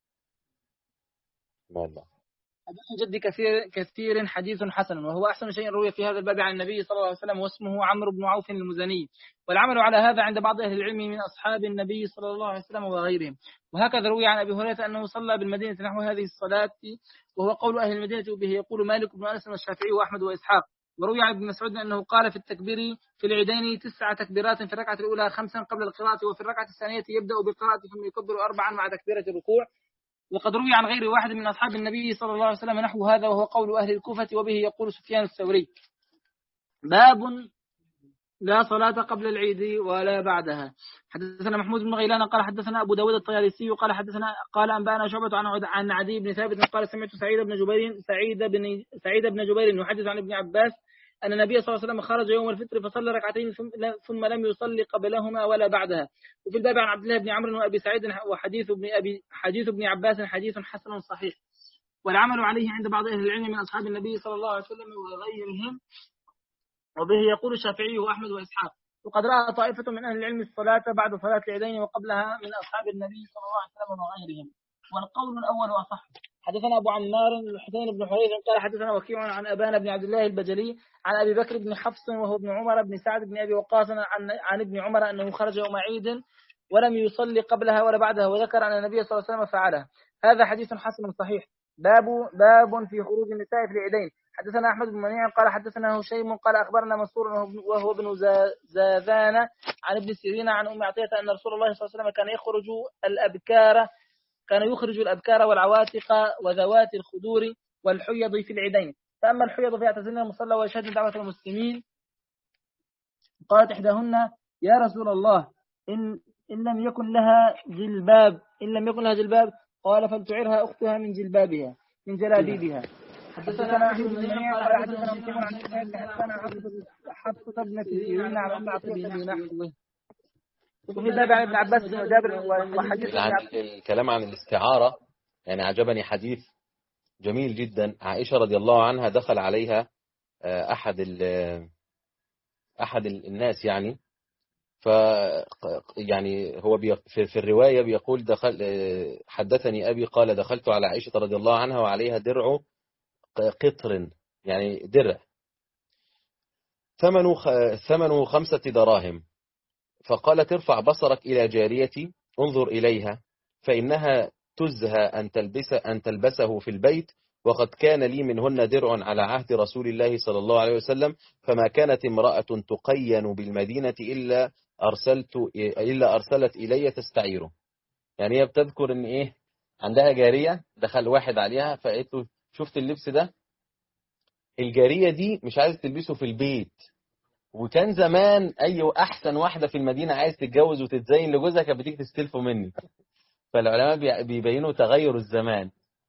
والله. حديث جد كثير كثير حديث حسن، وهو أحسن شيء روي في هذا الباب عن النبي صلى الله عليه وسلم، واسمه عمرو بن عوف المزني. والعمل على هذا عند بعض أهل العلم من أصحاب النبي صلى الله عليه وسلم وغيرهم. وهكذا روي عن أبي هريرة أنه صلى بالمدينة نحو هذه الصلاة، وهو قول أهل المدينة، وبه يقول مالك بن أنس والشافعي وأحمد وإسحاق. وروي عن ابن مسعود أنه قال في التكبير في العيدين تسع تكبيرات، في الركعة الأولى خمسا قبل القراءة، وفي الركعة الثانية يبدأ بالقراءة ثم يكبر أربعا مع تكبيرة الركوع. وقد روي عن غير واحد من أصحاب النبي صلى الله عليه وسلم نحو هذا، وهو قول أهل الكوفة، وبه يقول سفيان الثوري. باب لا صلاة قبل العيد ولا بعدها. حدثنا محمود بن غيلان قال حدثنا أبو داود الطيالسي قال حدثنا قال أنبأنا شعبة عن عن عدي بن ثابت قال سمعت سعيد بن جبير سعيد بن سعيد بن جبير يحدث عن ابن عباس أن النبي صلى الله عليه وسلم خرج يوم الفطر فصلى ركعتين ثم لم يصلي قبلهما ولا بعدها. وفي الباب عن عبد الله بن عمرو وأبي سعيد وحديث ابن أبي حديث ابن عباس حديث حسن صحيح. والعمل عليه عند بعض أهل العلم من أصحاب النبي صلى الله عليه وسلم وغيرهم، وبه يقول الشافعي وأحمد وإسحاق. وقد رأى طائفة من أهل العلم الصلاة بعد صلاة العيدين وقبلها من أصحاب النبي صلى الله عليه وسلم وغيرهم، والقول الأول أصح. حدثنا أبو عمار الحسين بن حريث قال حدثنا وكيع عن أبان بن عبد الله البجلي عن أبي بكر بن حفص وهو ابن عمر بن سعد بن أبي وقاص عن, عن ابن عمر أنه خرج يوم عيد ولم يصلي قبلها ولا بعدها، وذكر أن النبي صلى الله عليه وسلم فعلها. هذا حديث حسن صحيح. باب باب في خروج النساء في العيدين. حدثنا أحمد بن منيع قال حدثنا هشيم قال أخبرنا منصور وهو ابن زاذان عن ابن سيرين عن أم عطية أن رسول الله صلى الله عليه وسلم كان يخرج الأبكار كان يخرج الأبكار والعواتق وذوات الخدور والحيض في العيدين. فأما الحيض فيعتزلن المصلى ويشهدن دعوة المسلمين. قالت إحداهن يا رسول الله إن إن لم يكن لها جلباب إن لم يكن لها جلباب قال فلتعرها أختها من جلبابها من جلابيبها. حدثنا أحمد بن منيع قال حدثنا مسلم عن حدثنا حفصة بن سيرين عن أم عطية بنحوه. وفي الباب عن ابن عباس وجابر وحديث الكلام عن الاستعارة. يعني عجبني حديث جميل جدا. عائشة رضي الله عنها دخل عليها أحد أحد الناس، يعني ف يعني هو في الرواية بيقول دخل حدثني أبي قال دخلت على عائشة رضي الله عنها وعليها درع قطر، يعني درع ثمنه ثمنه خمسة دراهم، فقالت ارفع بصرك إلى جاريتي انظر إليها فإنها تزهى أن تلبس أن تلبسه في البيت، وقد كان لي منهن درع على عهد رسول الله صلى الله عليه وسلم، فما كانت امرأة تقين بالمدينة إلا أرسلت إلا أرسلت إلي تستعيره. يعني هي بتذكر إن إيه عندها جارية، دخل واحد عليها فقالت له شفت اللبس ده، الجارية دي مش عايز تلبسه في البيت. وكان زمان أي أحسن واحدة في المدينة عايز تتجوز وتتزين لجوزها كانت بتيجي تستلفه مني. فالعلماء بيبينوا تغير الزمان.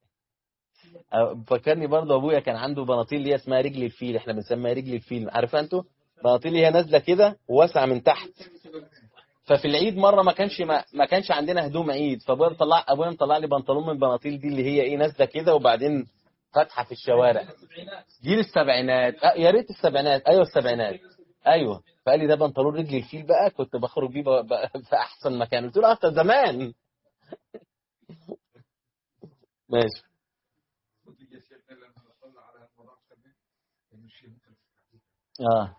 فكرني برضه ابويا كان عنده بناطيل اللي هي اسمها رجل الفيل، احنا بنسميها رجل الفيل، عارفه انتوا بناطيل هي نازله كده وواسعه من تحت. ففي العيد مره ما كانش ما, ما كانش عندنا هدوم عيد، فابويا مطلع ابويا مطلع لي بنطلون من البناطيل دي اللي هي ايه نازله كده وبعدين فاتحه في الشوارع. جيل السبعينات، أه يا ريت السبعينات، ايوه السبعينات ايوه. فقال لي ده بنطلون رجل الفيل بقى، كنت بخرج بيه في احسن مكان. قلت له اه زمان. ماشي. اه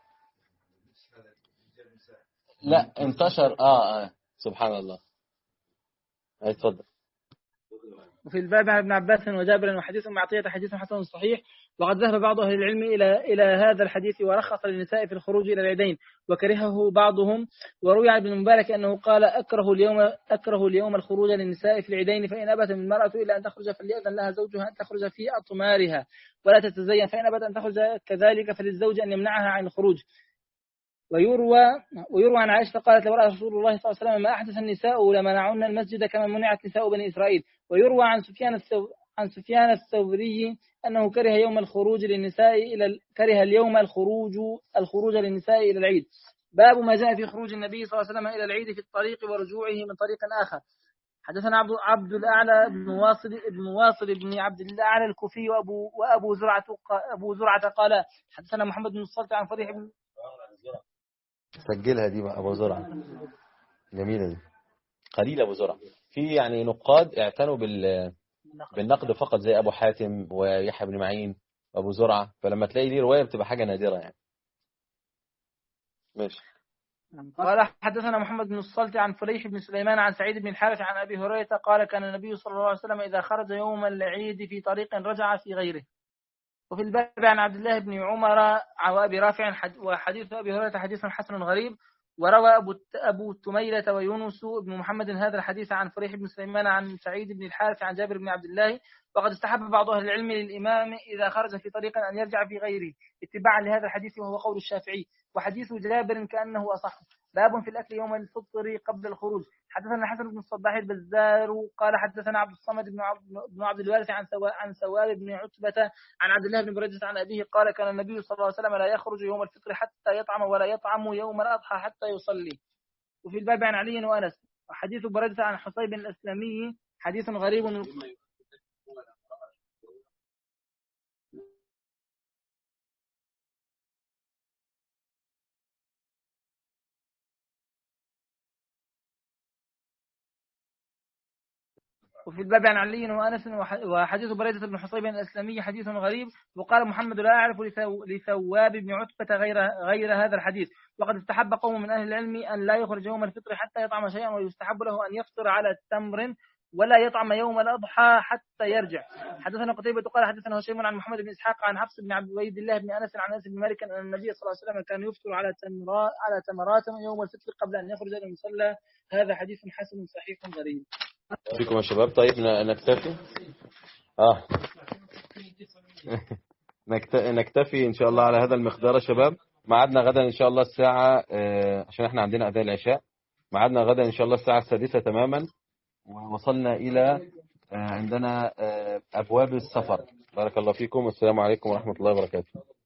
لا انتشر اه, آه. سبحان الله. اتفضل. وفي الباب عن ابن عباس وجابر وحديث أم عطية حديث حسن صحيح. وقد ذهب بعض أهل العلم إلى إلى هذا الحديث ورخص للنساء في الخروج إلى العيدين وكرهه بعضهم. وروي عن ابن المبارك أنه قال أكره اليوم أكره اليوم الخروج للنساء في العيدين، فإن أبت المرأة إلا أن تخرج فليأذن لها زوجها أن تخرج في أطمارها ولا تتزين، فإن أبت أن تخرج كذلك فللزوج أن يمنعها عن الخروج. ويروى ويروى عن عائشة قالت: لو رأى رسول الله صلى الله عليه وسلم ما أحدث النساء لمنعن المسجد كما منعت نساء بني إسرائيل. ويروى عن سفيان الثو... عن سفيان الثوري أنه كره يوم الخروج للنساء إلى كره اليوم الخروج الخروج للنساء إلى العيد. باب ما جاء في خروج النبي صلى الله عليه وسلم إلى العيد في الطريق ورجوعه من طريق آخر. حدثنا عبد عبد الأعلى بن واصل بن واصل بن عبد الأعلى الكوفي وأبو وأبو زرعة أبو زرعة قال حدثنا محمد بن الصلت عن فريح بن سجلها دي بقى أبو زرعة، جميلة دي، قليل أبو زرعة. في يعني نقاد اعتنوا بال بالنقد فقط زي أبو حاتم ويحيى بن معين وأبو زرعة، فلما تلاقي دي رواية بتبقى حاجة نادرة يعني. ماشي. قال حدثنا محمد بن الصلت عن فريح بن سليمان عن سعيد بن الحارث عن أبي هريرة قال كان النبي صلى الله عليه وسلم إذا خرج يوم العيد في طريق رجع في غيره. وفي الباب عن عبد الله بن عمر وأبي رافع وحديث أبي هريرة حديث حسن غريب. وروى أبو أبو تميلة ويونس بن محمد هذا الحديث عن فريح بن سليمان عن سعيد بن الحارث عن جابر بن عبد الله. وقد استحب بعض أهل العلم للإمام إذا خرج في طريق أن يرجع في غيره اتباعا لهذا الحديث وهو قول الشافعي، وحديث جابر كأنه أصح. باب في الأكل يوم الفطر قبل الخروج. حدثنا الحسن بن الصباح البزار قال حدثنا عبد الصمد بن عبد, بن عبد الوارث عن سوا عن سواد بن عتبة عن عبد الله بن بريدة عن أبيه قال كان النبي صلى الله عليه وسلم لا يخرج يوم الفطر حتى يطعم ولا يطعم يوم الأضحى حتى يصلي. وفي الباب عن علي وأنس. وحديث بريدة عن حصيب الأسلمي حديث غريب. وفي الباب عن علي وأنس. وحديث بريدة بن حصيب الأسلمي حديث غريب. وقال محمد لا أعرف لثواب بن عتبة غير غير هذا الحديث. وقد استحب قوم من أهل العلم أن لا يخرج يوم الفطر حتى يطعم شيئا، ويستحب له أن يفطر على تمر ولا يطعم يوم الأضحى حتى يرجع. حدثنا قتيبة قال حدثنا هشيم عن محمد بن إسحاق عن حفص بن عبد الله بن أنس عن أنس بن مالك أن النبي صلى الله عليه وسلم كان يفطر على تمرات على تمرات يوم الفطر قبل أن يخرج إلى المصلى. هذا حديث حسن صحيح غريب. فيكم يا شباب. طيب نكتفي اه نكتفي ان شاء الله على هذا المقدار يا شباب. معادنا غدا ان شاء الله الساعة آه عشان احنا عندنا اذان العشاء. معادنا غدا ان شاء الله الساعة السادسة تماما. ووصلنا الى آه عندنا آه ابواب السفر. بارك الله فيكم والسلام عليكم ورحمة الله وبركاته.